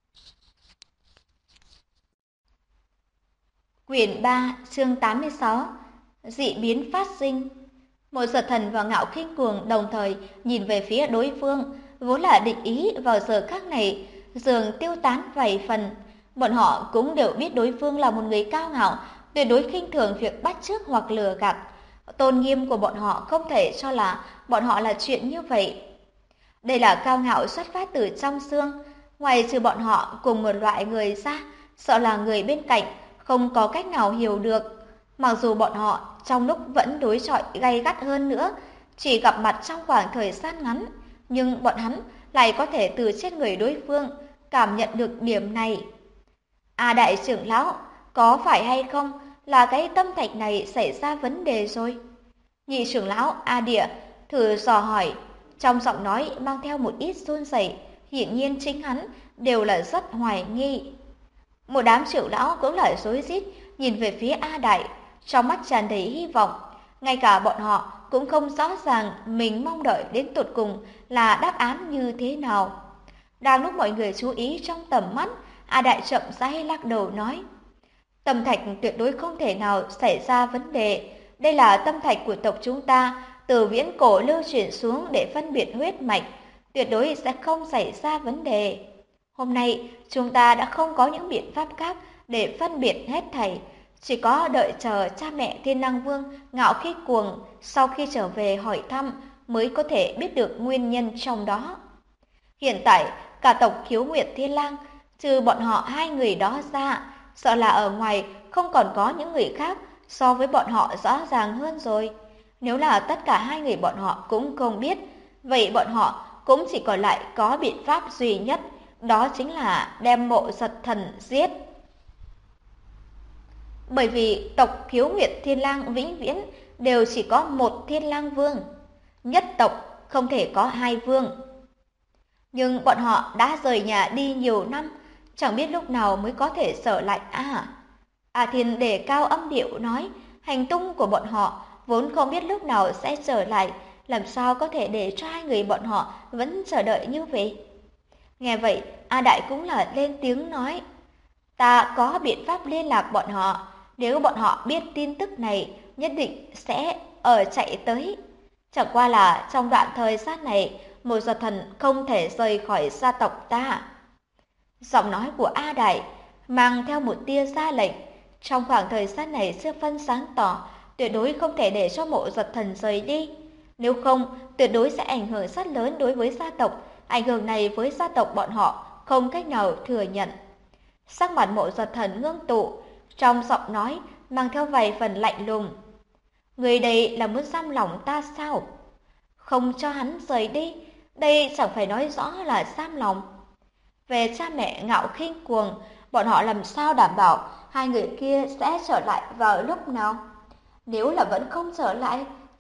Quyển 3, chương 86. Dị biến phát sinh. Mộ Giật Thần và Ngạo Khinh Cuồng đồng thời nhìn về phía đối phương, vốn là định ý vào giờ khắc này dường tiêu tán vài phần. Bọn họ cũng đều biết đối phương là một người cao ngạo, tuyệt đối khinh thường việc bắt chước hoặc lừa gạt. Tôn nghiêm của bọn họ không thể cho là bọn họ là chuyện như vậy. Đây là cao ngạo xuất phát từ trong xương, ngoài trừ bọn họ cùng một loại người ra, sợ là người bên cạnh không có cách nào hiểu được. Mặc dù bọn họ trong lúc vẫn đối chọi gay gắt hơn nữa, chỉ gặp mặt trong khoảng thời gian ngắn, nhưng bọn hắn lại có thể từ trên người đối phương cảm nhận được điểm này. A Đại trưởng lão, có phải hay không là cái tâm thạch này xảy ra vấn đề rồi? Nhị trưởng lão A Địa thử dò hỏi, trong giọng nói mang theo một ít run rẩy, hiển nhiên chính hắn đều là rất hoài nghi. Một đám trưởng lão cũng là rối rít nhìn về phía A Đại, trong mắt tràn đầy hy vọng. Ngay cả bọn họ cũng không rõ ràng mình mong đợi đến tột cùng là đáp án như thế nào. Đang lúc mọi người chú ý trong tầm mắt, A Đại chậm rãi lắc đầu nói, tâm thạch tuyệt đối không thể nào xảy ra vấn đề. Đây là tâm thạch của tộc chúng ta, từ viễn cổ lưu truyền xuống để phân biệt huyết mạch, tuyệt đối sẽ không xảy ra vấn đề. Hôm nay chúng ta đã không có những biện pháp khác để phân biệt hết thảy, chỉ có đợi chờ cha mẹ Thiên Lang Vương Ngạo Khích Cuồng sau khi trở về hỏi thăm mới có thể biết được nguyên nhân trong đó. Hiện tại cả tộc Khiếu Nguyệt Thiên Lang, trừ bọn họ hai người đó ra, sợ là ở ngoài không còn có những người khác so với bọn họ rõ ràng hơn rồi. Nếu là tất cả hai người bọn họ cũng không biết, vậy bọn họ cũng chỉ còn lại có biện pháp duy nhất, đó chính là đem Mộ Giật Thần giết. Bởi vì tộc Khiếu Nguyệt Thiên Lang vĩnh viễn đều chỉ có một Thiên Lang Vương, nhất tộc không thể có hai vương. Nhưng bọn họ đã rời nhà đi nhiều năm, chẳng biết lúc nào mới có thể trở lại à? A Thiên đề cao âm điệu nói, hành tung của bọn họ vốn không biết lúc nào sẽ trở lại, làm sao có thể để cho hai người bọn họ vẫn chờ đợi như vậy? Nghe vậy, A Đại cũng là lên tiếng nói, ta có biện pháp liên lạc bọn họ, nếu bọn họ biết tin tức này, nhất định sẽ chạy tới. Chẳng qua là trong đoạn thời gian này, Mộ Giật Thần không thể rời khỏi gia tộc ta. Giọng nói của A Đại mang theo một tia ra lệnh, trong khoảng thời gian này chưa phân sáng tỏ, tuyệt đối không thể để cho Mộ Giật Thần rời đi. Nếu không, tuyệt đối sẽ ảnh hưởng rất lớn đối với gia tộc, ảnh hưởng này với gia tộc bọn họ không cách nào thừa nhận. Sắc mặt Mộ Giật Thần ngưng tụ, trong giọng nói mang theo vài phần lạnh lùng. Người đây là muốn giam lỏng ta sao? Không cho hắn rời đi, đây chẳng phải nói rõ là giam lòng. Về cha mẹ Ngạo Khinh Cuồng, bọn họ làm sao đảm bảo hai người kia sẽ trở lại vào lúc nào? Nếu là vẫn không trở lại,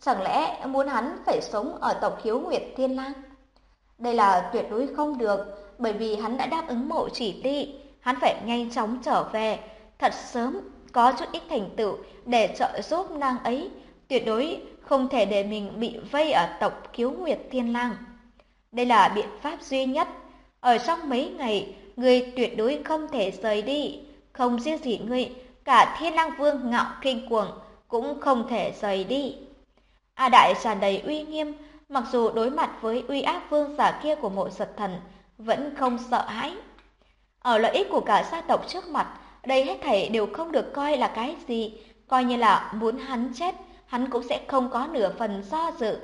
Chẳng lẽ muốn hắn phải sống ở tộc Khiếu Nguyệt Thiên Lang? Đây là tuyệt đối không được, bởi vì hắn đã đáp ứng Mộ Chỉ Ly, hắn phải nhanh chóng trở về, thật sớm, có chút ít thành tựu để trợ giúp nàng ấy, tuyệt đối không thể để mình bị vây ở tộc Khiếu Nguyệt Thiên Lang. Đây là biện pháp duy nhất, ở trong mấy ngày, ngươi tuyệt đối không thể rời đi, không riêng gì ngươi, cả Thiên Lang Vương Ngạo Kinh Cuồng cũng không thể rời đi. A Đại tràn đầy uy nghiêm, mặc dù đối mặt với uy áp vương giả kia của Mộ Giật Thần, vẫn không sợ hãi. Ở lợi ích của cả gia tộc trước mặt, đây hết thảy đều không được coi là cái gì, coi như là muốn hắn chết, hắn cũng sẽ không có nửa phần do dự.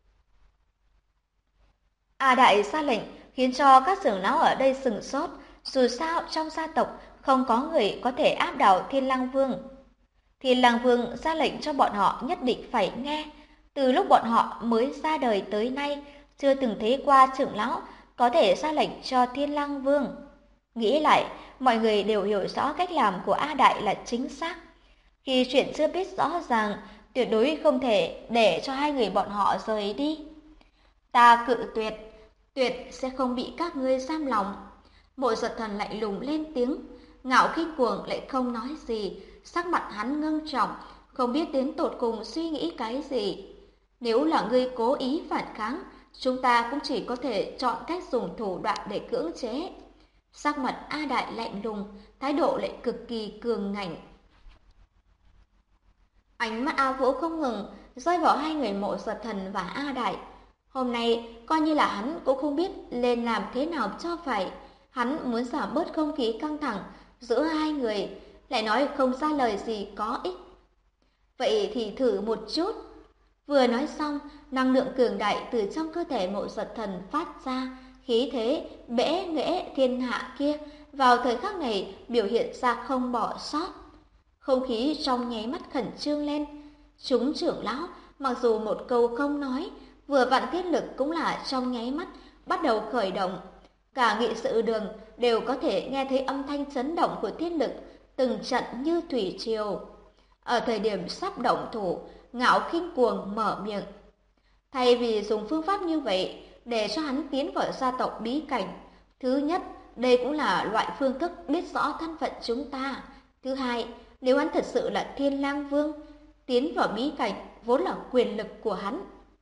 A Đại ra lệnh khiến cho các trưởng lão ở đây sửng sốt, dù sao trong gia tộc không có người có thể áp đảo Thiên Lang Vương. Thiên Lang Vương ra lệnh cho bọn họ nhất định phải nghe. Từ lúc bọn họ mới ra đời tới nay, chưa từng thấy qua trưởng lão có thể ra lệnh cho Thiên Lang Vương. Nghĩ lại, mọi người đều hiểu rõ cách làm của A Đại là chính xác. Khi chuyện chưa biết rõ ràng, tuyệt đối không thể để cho hai người bọn họ rời đi. Ta cự tuyệt, tuyệt sẽ không bị các ngươi giam lòng. Mộ Giật Thần lạnh lùng lên tiếng, Ngạo Kinh Cuồng lại không nói gì, sắc mặt hắn ngưng trọng, không biết đến tột cùng suy nghĩ cái gì. Nếu là ngươi cố ý phản kháng, chúng ta cũng chỉ có thể chọn cách dùng thủ đoạn để cưỡng chế. Sắc mặt A Đại lạnh lùng, thái độ lại cực kỳ cường ngạnh. Ánh mắt A Vũ không ngừng rơi vào hai người Mộ Giật Thần và A Đại. Hôm nay coi như là hắn cũng không biết nên làm thế nào cho phải. Hắn muốn giảm bớt không khí căng thẳng giữa hai người, lại nói không ra lời gì có ích. Vậy thì thử một chút. Vừa nói xong, năng lượng cường đại từ trong cơ thể Mộ Giật Thần phát ra, khí thế bẽ nghễ thiên hạ kia vào thời khắc này biểu hiện ra không bỏ sót. Không khí trong nháy mắt khẩn trương lên. Chúng trưởng lão mặc dù một câu không nói, vừa vặn thiết lực cũng là trong nháy mắt bắt đầu khởi động. Cả nghị sự đường đều có thể nghe thấy âm thanh chấn động của thiết lực, từng trận như thủy triều. Ở thời điểm sắp động thủ, Ngạo Kinh Cuồng mở miệng. Thay vì dùng phương pháp như vậy để cho hắn tiến vào gia tộc bí cảnh, thứ nhất, đây cũng là loại phương thức biết rõ thân phận chúng ta. Thứ hai, nếu hắn thật sự là Thiên Lang Vương, tiến vào bí cảnh vốn là quyền lực của hắn.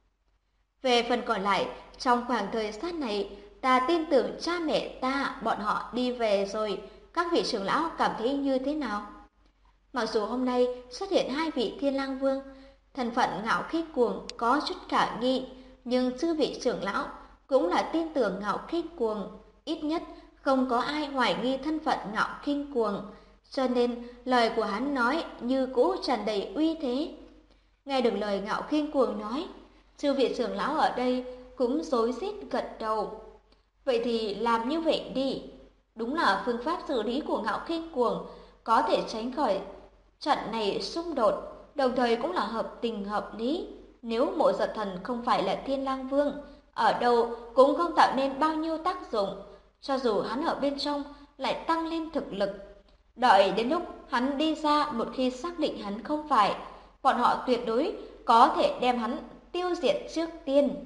Về phần còn lại, trong khoảng thời gian này, ta tin tưởng cha mẹ ta, bọn họ đi về rồi, các vị trưởng lão cảm thấy như thế nào? Mặc dù hôm nay xuất hiện hai vị Thiên Lang Vương, thân phận Ngạo Kinh Cuồng có chút khả nghi, nhưng chư vị trưởng lão cũng là tin tưởng Ngạo Kinh Cuồng, ít nhất không có ai hoài nghi thân phận Ngạo Kinh Cuồng, cho nên lời của hắn nói như cũ tràn đầy uy thế. Nghe được lời Ngạo Kinh Cuồng nói, chư vị trưởng lão ở đây cũng rối rít gật đầu. Vậy thì làm như vậy đi. Đúng là phương pháp xử lý của Ngạo Kinh Cuồng, có thể tránh khỏi trận này xung đột, đồng thời cũng là hợp tình hợp lý. Nếu Mộ Giật Thần không phải là Thiên Lang Vương, ở đâu cũng không tạo nên bao nhiêu tác dụng, cho dù hắn ở bên trong lại tăng lên thực lực. Đợi đến lúc hắn đi ra, một khi xác định hắn không phải, bọn họ tuyệt đối có thể đem hắn tiêu diệt trước tiên.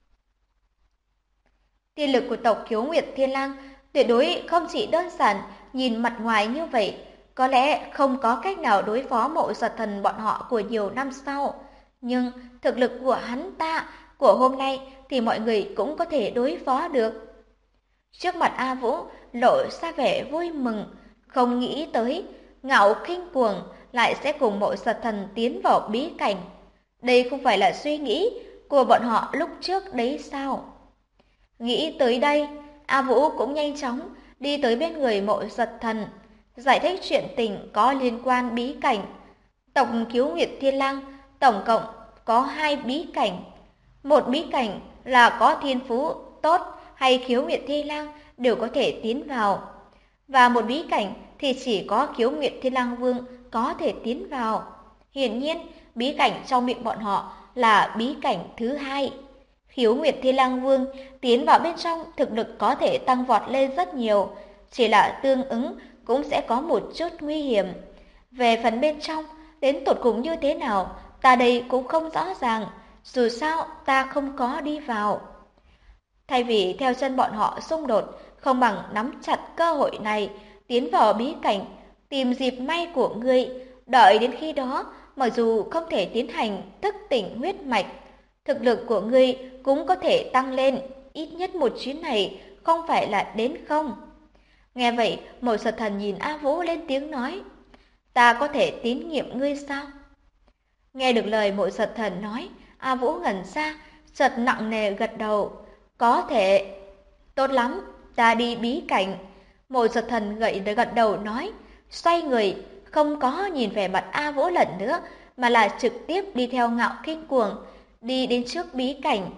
Tiên lực của tộc Khiếu Nguyệt Thiên Lang tuyệt đối không chỉ đơn giản nhìn mặt ngoài như vậy, có lẽ không có cách nào đối phó Mộ Giật Thần bọn họ của nhiều năm sau, nhưng thực lực của hắn ta của hôm nay thì mọi người cũng có thể đối phó được. Trước mặt A Vũ lộ ra vẻ vui mừng, không nghĩ tới Ngạo Kinh Cuồng lại sẽ cùng Mộ Giật Thần tiến vào bí cảnh. Đây không phải là suy nghĩ của bọn họ lúc trước đấy sao? Nghĩ tới đây, A Vũ cũng nhanh chóng đi tới bên người Mộ Giật Thần, giải thích chuyện tình có liên quan bí cảnh. Tộc Khiếu Nguyệt Thiên Lang tổng cộng có 2 bí cảnh. Một bí cảnh là có thiên phú tốt hay Khiếu Nguyệt Thiên Lang đều có thể tiến vào, và một bí cảnh thì chỉ có Khiếu Nguyệt Thiên Lang Vương có thể tiến vào. Hiển nhiên, bí cảnh trong miệng bọn họ là bí cảnh thứ 2. Khiếu Nguyệt Thiên Lang Vương tiến vào bên trong thực lực có thể tăng vọt lên rất nhiều, chỉ là tương ứng cũng sẽ có một chút nguy hiểm. Về phần bên trong, đến tột cùng như thế nào, ta đây cũng không rõ ràng, dù sao ta không có đi vào. Thay vì theo chân bọn họ xung đột, không bằng nắm chặt cơ hội này, tiến vào bí cảnh, tìm dịp may của ngươi, đợi đến khi đó, mặc dù không thể tiến hành thức tỉnh huyết mạch, thực lực của ngươi cũng có thể tăng lên, ít nhất một chuyến này không phải là đến không. Nghe vậy, Mộ Giật Thần nhìn A Vũ lên tiếng nói, ta có thể tín nhiệm ngươi sao? Nghe được lời Mộ Giật Thần nói, A Vũ ngẩn ra, chợt nặng nề gật đầu, có thể. Tốt lắm, ta đi bí cảnh. Mộ Giật Thần gật đầu nói, xoay người, không có nhìn về mặt A Vũ lần nữa, mà là trực tiếp đi theo Ngạo Kinh Cuồng, đi đến trước bí cảnh.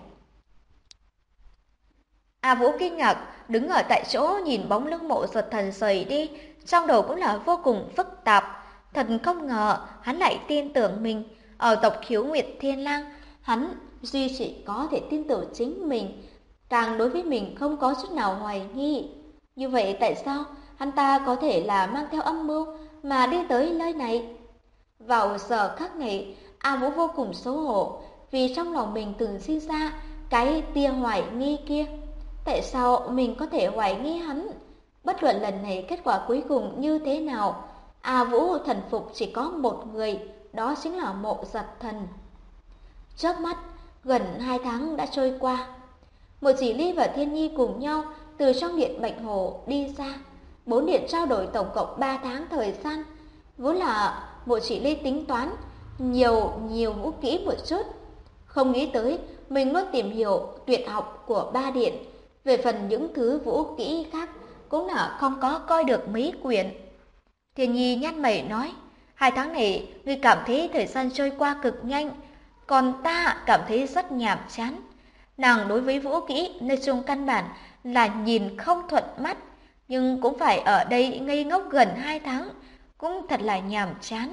A Vũ kinh ngạc, đứng ở tại chỗ nhìn bóng lưng Mộ Giật Thần rời đi, trong đầu cũng là vô cùng phức tạp. Thật không ngờ, hắn lại tin tưởng mình. Ở tộc Khiếu Nguyệt Thiên Lang, hắn duy chỉ có thể tin tưởng chính mình, càng đối với mình không có chút nào hoài nghi. Như vậy tại sao hắn ta có thể là mang theo âm mưu mà đi tới nơi này? Vào giờ khắc này, A Vũ vô cùng xấu hổ, vì trong lòng mình từng sinh ra cái tia hoài nghi kia. Tại sao mình có thể hoài nghi hắn? Bất luận lần này kết quả cuối cùng như thế nào, A Vũ thần phục chỉ có một người, đó chính là Mộ Giật Thần. Chớp mắt, gần 2 tháng đã trôi qua. Mộ Chỉ Ly và Thiên Nhi cùng nhau từ trong điện Bạch Hồ đi ra. 4 điện trao đổi tổng cộng 3 tháng thời gian. Vốn là Mộ Chỉ Ly tính toán nhiều vũ kỹ một chút, không nghĩ tới mình luôn tìm hiểu tuyệt học của 3 điện. Về phần những thứ vũ kỹ khác cũng là không có coi được mấy quyển. Thiên Nhi nhăn mày nói, 2 tháng này ngươi cảm thấy thời gian trôi qua cực nhanh, còn ta cảm thấy rất nhàm chán. Nàng đối với vũ kỹ nơi chung căn bản là nhìn không thuận mắt, nhưng cũng phải ở đây ngây ngốc gần 2 tháng, cũng thật là nhàm chán.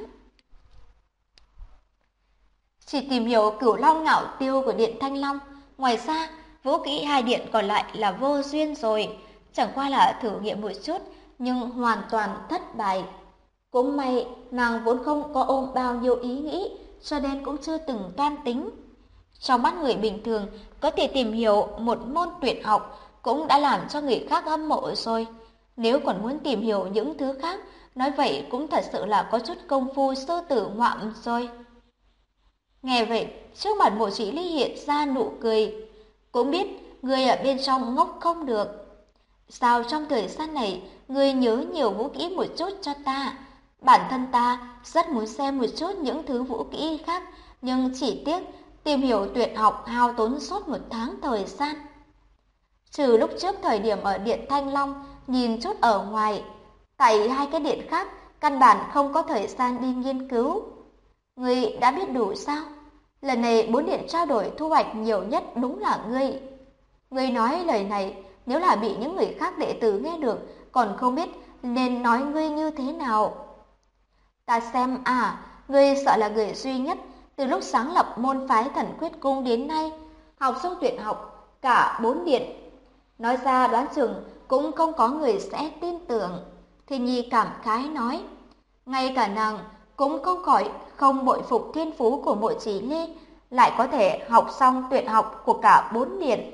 Chỉ tìm hiểu Cửu Long Ngạo Tiêu của Điện Thanh Long, ngoài ra vũ kỹ 2 điện còn lại là vô duyên rồi, chẳng qua là thử nghiệm một chút nhưng hoàn toàn thất bại. Cũng may nàng vốn không có ôm bao nhiêu ý nghĩ, cho nên cũng chưa từng toan tính. Trong mắt người bình thường, có thể tìm hiểu một môn tuyệt học cũng đã làm cho người khác hâm mộ rồi. Nếu còn muốn tìm hiểu những thứ khác, nói vậy cũng thật sự là có chút công phu sư tử ngoạm rồi. Nghe vậy, trước mặt Mộ Chỉ Ly hiện ra nụ cười. Cũng biết người ở bên trong ngốc không được. Sao trong thời gian này người nhớ nhiều vũ kỹ một chút cho ta? Bản thân ta rất muốn xem một chút những thứ vũ kỹ khác, nhưng chỉ tiếc tìm hiểu tuyệt học hao tốn suốt 1 tháng thời gian. Trừ lúc trước thời điểm ở Điện Thanh Long nhìn chút ở ngoài, tại 2 cái điện khác căn bản không có thời gian đi nghiên cứu. Ngươi đã biết đủ sao? Lần này 4 điện trao đổi thu hoạch nhiều nhất đúng là ngươi. Ngươi nói lời này, nếu là bị những người khác đệ tử nghe được, còn không biết nên nói ngươi như thế nào. Ta xem ngươi sợ là người duy nhất từ lúc sáng lập môn phái Thần Quyết Cung đến nay, học xong tuyệt học cả 4 điện. Nói ra đoán chừng cũng không có người sẽ tin tưởng. Thiên Nhi cảm khái nói, ngay cả nàng cũng không khỏi không bội phục thiên phú của Mộ Chỉ Ly, lại có thể học xong tuyệt học của cả 4 điện.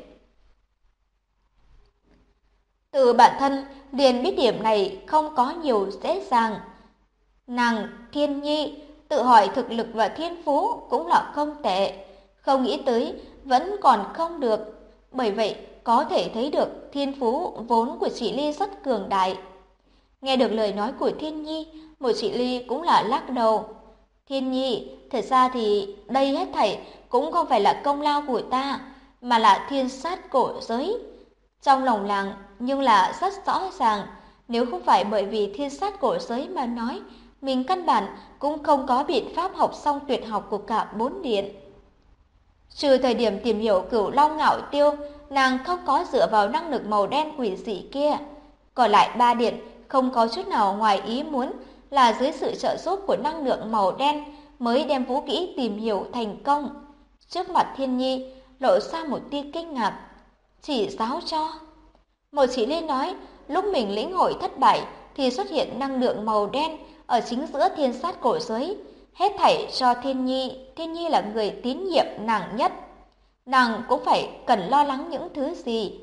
Từ bản thân liền biết điểm này không có nhiều dễ dàng. Nàng Thiên Nhi tự hỏi thực lực và thiên phú cũng là không tệ, không nghĩ tới vẫn còn không được. Bởi vậy có thể thấy được thiên phú vốn của Chỉ Ly rất cường đại. Nghe được lời nói của Thiên Nhi, Mộ Chỉ Ly cũng là lắc đầu. Thiên Nhi, thật ra thì đây hết thảy cũng không phải là công lao của ta, mà là thiên sát cổ giới. Trong lòng làng nhưng là rất rõ ràng, nếu không phải bởi vì thiên sát cổ giới mà nói, mình căn bản cũng không có biện pháp học xong tuyệt học của cả 4 điện. Trừ thời điểm tìm hiểu Cửu Long Ngạo Tiêu, nàng không có dựa vào năng lực màu đen quỷ dị kia. Còn lại 3 điện không có chút nào ngoài ý muốn, là dưới sự trợ giúp của năng lượng màu đen mới đem vũ kỹ tìm hiểu thành công. Trước mặt Thiên Nhi lộ ra một tia kinh ngạc. Chỉ giáo cho. Mộ Chỉ Ly nói, lúc mình lĩnh hội thất bại thì xuất hiện năng lượng màu đen ở chính giữa thiên sát cổ giới. hết thảy cho Thiên Nhi. Thiên Nhi là người tín nhiệm nàng nhất. Nàng cũng phải cần lo lắng những thứ gì.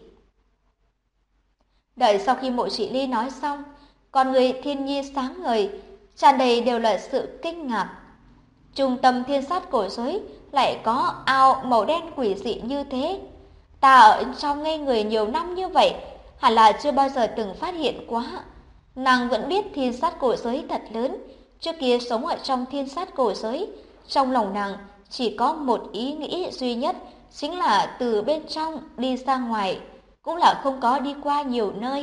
Đợi sau khi Mộ Chỉ Ly nói xong, con người Thiên Nhi sáng ngời, tràn đầy đều là sự kinh ngạc. Trung tâm thiên sát cổ giới lại có ao màu đen quỷ dị như thế. Ta ở trong ngây người nhiều năm như vậy, hẳn là chưa bao giờ từng phát hiện quá. Nàng vẫn biết thiên sát cổ giới thật lớn. Trước kia sống ở trong thiên sát cổ giới, trong lòng nàng chỉ có một ý nghĩ duy nhất, chính là từ bên trong đi ra ngoài, cũng là không có đi qua nhiều nơi.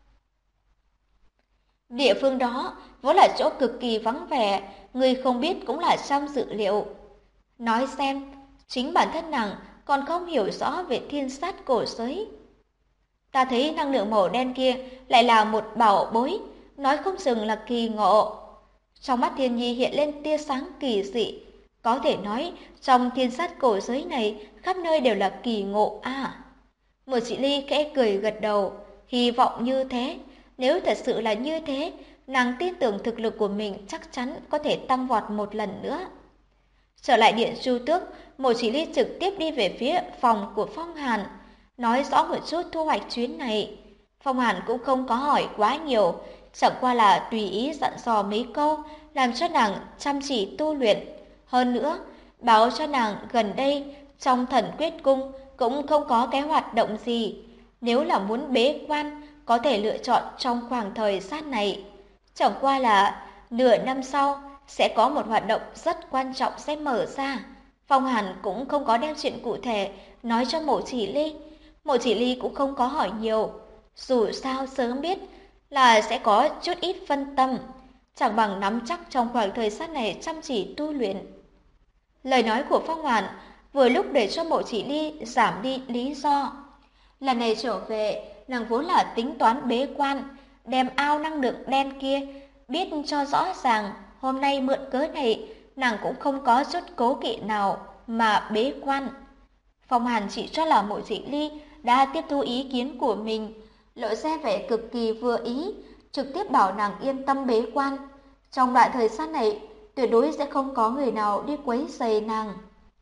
Địa phương đó vốn là chỗ cực kỳ vắng vẻ, người không biết cũng là trong dự liệu. Nói xem, chính bản thân nàng còn không hiểu rõ về thiên sát cổ giới. Ta thấy năng lượng màu đen kia lại là một bảo bối, nói không chừng là kỳ ngộ. Trong mắt Thiên Nhi hiện lên tia sáng kỳ dị. Có thể nói, trong thiên sát cổ giới này, khắp nơi đều là kỳ ngộ à. Một chị Ly khẽ cười gật đầu, hy vọng như thế. Nếu thật sự là như thế, nàng tin tưởng thực lực của mình chắc chắn có thể tăng vọt một lần nữa. Trở lại điện Chu Tước, Mộ Chỉ Ly trực tiếp đi về phía phòng của Phong Hàn, nói rõ một chút thu hoạch chuyến này. Phong Hàn cũng không có hỏi quá nhiều, chẳng qua là tùy ý dặn dò mấy câu, làm cho nàng chăm chỉ tu luyện. Hơn nữa, báo cho nàng gần đây trong Thần Quyết Cung cũng không có cái hoạt động gì. Nếu là muốn bế quan, có thể lựa chọn trong khoảng thời gian này. Chẳng qua là nửa năm sau sẽ có một hoạt động rất quan trọng sẽ mở ra. Phong Hàn cũng không có đem chuyện cụ thể nói cho Mộ Chỉ Ly. Mộ Chỉ Ly cũng không có hỏi nhiều. Dù sao sớm biết là sẽ có chút ít phân tâm, chẳng bằng nắm chắc trong khoảng thời gian này chăm chỉ tu luyện. Lời nói của Phong Hàn vừa lúc để cho Mộ Chỉ Ly giảm đi lý do. Lần này trở về, nàng vốn là tính toán bế quan, đem ao năng lượng đen kia biết cho rõ ràng. Hôm nay mượn cớ này, nàng cũng không có chút cố kỵ nào mà bế quan. Phong Hàn chỉ cho là Mộ Chỉ Ly đã tiếp thu ý kiến của mình, lộ ra vẻ cực kỳ vừa ý, trực tiếp bảo nàng yên tâm bế quan. Trong đoạn thời gian này, tuyệt đối sẽ không có người nào đi quấy rầy nàng.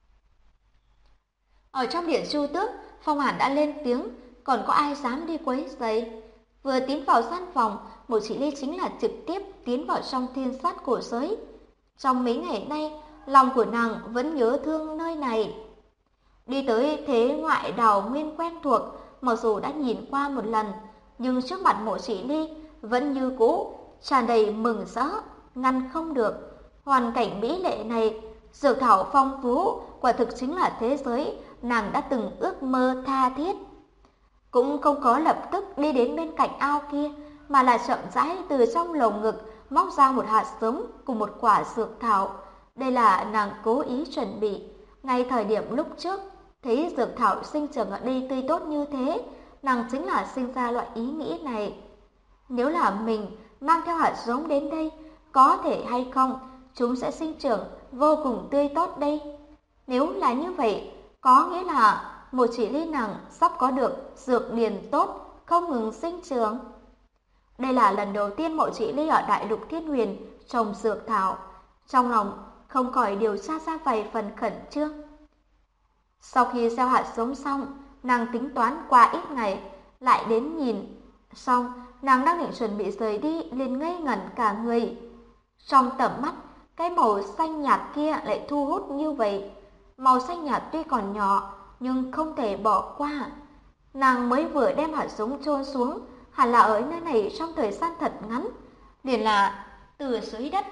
Ở trong điện Chu Tước, Phong Hàn đã lên tiếng, còn có ai dám đi quấy rầy? Vừa tiến vào gian phòng, Mộ Chỉ Ly chính là trực tiếp tiến vào trong thiên sát cổ giới. Trong mấy ngày nay, lòng của nàng vẫn nhớ thương nơi này. Đi tới thế ngoại đảo nguyên quen thuộc, mặc dù đã nhìn qua một lần, nhưng trước mặt Mộ Chỉ Ly vẫn như cũ, tràn đầy mừng rỡ, ngăn không được. Hoàn cảnh mỹ lệ này, dược thảo phong phú, quả thực chính là thế giới nàng đã từng ước mơ tha thiết. Cũng không có lập tức đi đến bên cạnh ao kia, mà là chậm rãi từ trong lồng ngực móc ra một hạt giống cùng một quả dược thảo. Đây là nàng cố ý chuẩn bị. Ngay thời điểm lúc trước thấy dược thảo sinh trưởng ở đây tươi tốt như thế, nàng chính là sinh ra loại ý nghĩ này. Nếu là mình mang theo hạt giống đến đây, có thể hay không chúng sẽ sinh trưởng vô cùng tươi tốt đây. Nếu là như vậy, có nghĩa là Mộ Chỉ Ly nàng sắp có được dược điền tốt, không ngừng sinh trưởng. Đây là lần đầu tiên Mộ Chỉ Ly ở Đại Lục Thiên Huyền trồng dược thảo, trong lòng không khỏi điều tra ra vài phần khẩn trương. Sau khi gieo hạt giống xong, nàng tính toán qua ít ngày, lại đến nhìn. Xong, nàng đang định chuẩn bị rời đi, liền ngây ngẩn cả người. Trong tầm mắt, cái màu xanh nhạt kia lại thu hút như vậy. Màu xanh nhạt tuy còn nhỏ, nhưng không thể bỏ qua. Nàng mới vừa đem hạt giống chôn xuống, hẳn là ở nơi này trong thời gian thật ngắn, liền là từ dưới đất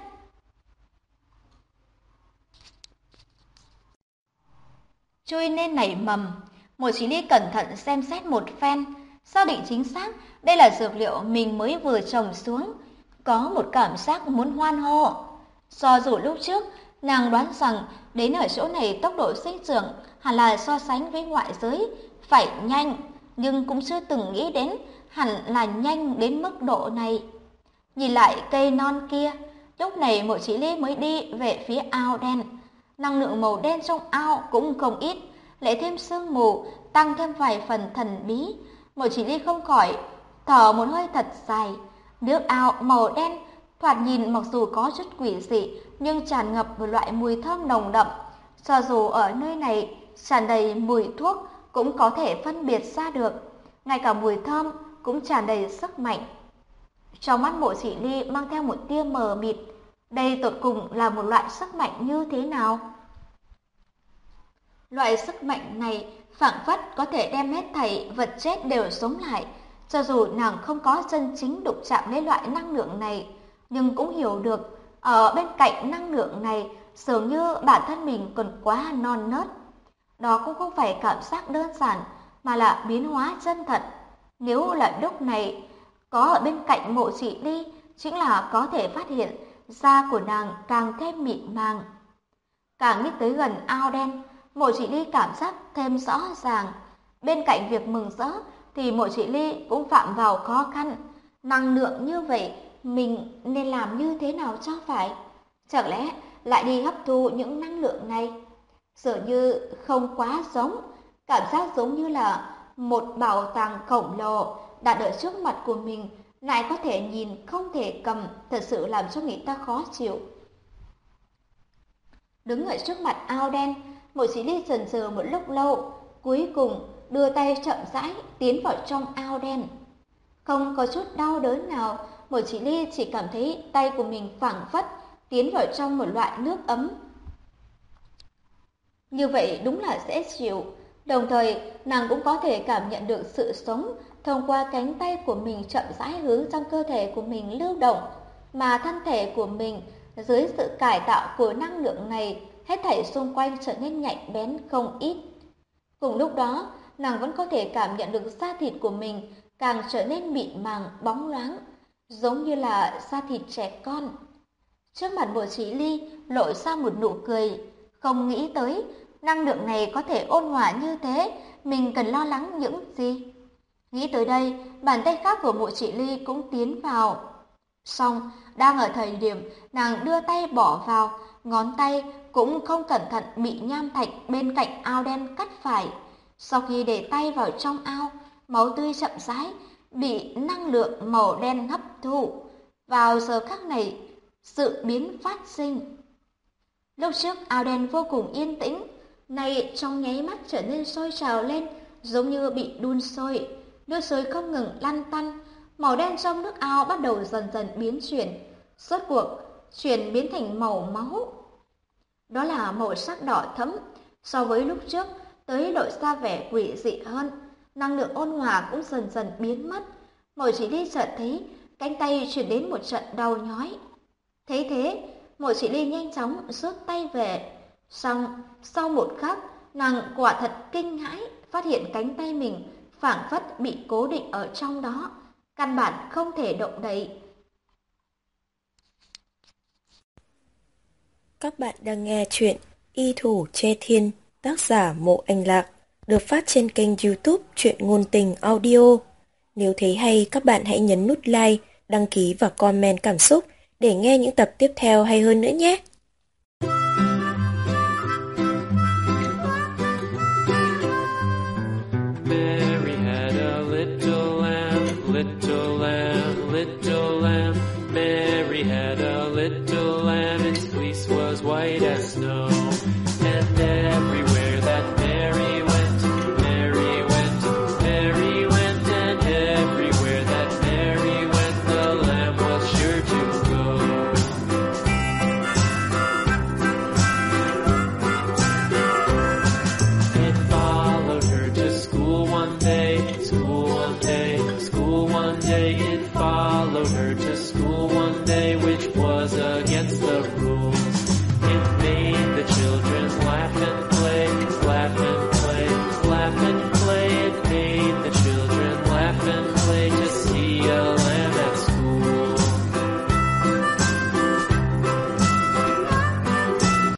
trôi nên nảy mầm. Mộ Chỉ Ly cẩn thận xem xét một phen, xác định chính xác đây là dược liệu mình mới vừa trồng xuống, có một cảm giác muốn hoan hô. Do dù lúc trước nàng đoán rằng đến ở chỗ này tốc độ sinh trưởng hẳn là so sánh với ngoại giới phải nhanh, nhưng cũng chưa từng nghĩ đến hẳn là nhanh đến mức độ này. Nhìn lại cây non kia, lúc này Mộ Chỉ Ly mới đi về phía ao đen. Năng lượng màu đen trong ao cũng không ít, lại thêm sương mù, tăng thêm vài phần thần bí. Mộ Chỉ Ly không khỏi thở một hơi thật dài. Nước ao màu đen thoạt nhìn mặc dù có chút quỷ dị nhưng tràn ngập một loại mùi thơm nồng đậm. Cho dù ở nơi này tràn đầy mùi thuốc cũng có thể phân biệt ra được, ngay cả mùi thơm cũng tràn đầy sức mạnh. Trong mắt Mộ Chỉ Ly mang theo một tia mờ mịt, đây tột cùng là một loại sức mạnh như thế nào? Loại sức mạnh này phảng phất có thể đem hết thảy vật chết đều sống lại. Cho dù nàng không có chân chính đụng chạm đến loại năng lượng này, nhưng cũng hiểu được ở bên cạnh năng lượng này dường như bản thân mình còn quá non nớt. Đó cũng không phải cảm giác đơn giản mà là biến hóa chân thật. Nếu là lúc này có ở bên cạnh Mộ Chỉ Ly, chính là có thể phát hiện da của nàng càng thêm mịn màng. Càng nhích tới gần ao đen, Mộ Chỉ Ly cảm giác thêm rõ ràng. Bên cạnh việc mừng rỡ thì Mộ Chỉ Ly cũng phạm vào khó khăn. Năng lượng như vậy, mình nên làm như thế nào cho phải? Chẳng lẽ lại đi hấp thu những năng lượng này? Dường như không quá giống, cảm giác giống như là một bảo tàng khổng lồ đặt ở trước mặt của mình, lại có thể nhìn không thể cầm, thật sự làm cho người ta khó chịu. Đứng ở trước mặt ao đen, Mộ Chỉ Ly chần chừ một lúc lâu, cuối cùng đưa tay chậm rãi tiến vào trong ao đen. Không có chút đau đớn nào, Mộ Chỉ Ly chỉ cảm thấy tay của mình phảng phất tiến vào trong một loại nước ấm. Như vậy đúng là dễ chịu. Đồng thời, nàng cũng có thể cảm nhận được sự sống thông qua cánh tay của mình chậm rãi hướng trong cơ thể của mình lưu động, mà thân thể của mình dưới sự cải tạo của năng lượng này, hết thảy xung quanh trở nên nhạy bén không ít. Cùng lúc đó, nàng vẫn có thể cảm nhận được da thịt của mình càng trở nên mịn màng, bóng loáng, giống như là da thịt trẻ con. Trước mặt Mộ Chỉ Ly lộ ra một nụ cười, không nghĩ tới năng lượng này có thể ôn hòa như thế, mình cần lo lắng những gì? Nghĩ tới đây, bàn tay khác của Mộ Chỉ Ly cũng tiến vào. Xong, đang ở thời điểm nàng đưa tay bỏ vào, ngón tay cũng không cẩn thận bị nham thạch bên cạnh ao đen cắt phải. Sau khi để tay vào trong ao, máu tươi chậm rãi bị năng lượng màu đen hấp thụ. Vào giờ khắc này, sự biến phát sinh. Lúc trước ao đen vô cùng yên tĩnh, nay trong nháy mắt trở nên sôi trào lên, giống như bị đun sôi. Nước sôi không ngừng lăn tăn, màu đen trong nước ao bắt đầu dần dần biến chuyển, rốt cuộc chuyển biến thành màu máu. Đó là màu sắc đỏ thẫm, so với lúc trước tới lộ ra vẻ quỷ dị hơn. Năng lượng ôn hòa cũng dần dần biến mất. Mộ Chỉ Ly chợt thấy cánh tay chuyển đến một trận đau nhói. Thấy thế, Mộ Chỉ Ly nhanh chóng rút tay về. Xong, sau một khắc, nàng quả thật kinh hãi, phát hiện cánh tay mình phảng phất bị cố định ở trong đó, căn bản không thể động đậy. Các bạn đang nghe chuyện Y Thủ Che Thiên, tác giả Mộ Anh Lạc, được phát trên kênh YouTube Truyện Ngôn Tình Audio. Nếu thấy hay, các bạn hãy nhấn nút like, đăng ký và comment cảm xúc để nghe những tập tiếp theo hay hơn nữa nhé. Mary had a little lamb, little lamb, little lamb. Mary had a little lamb, its fleece was white as snow.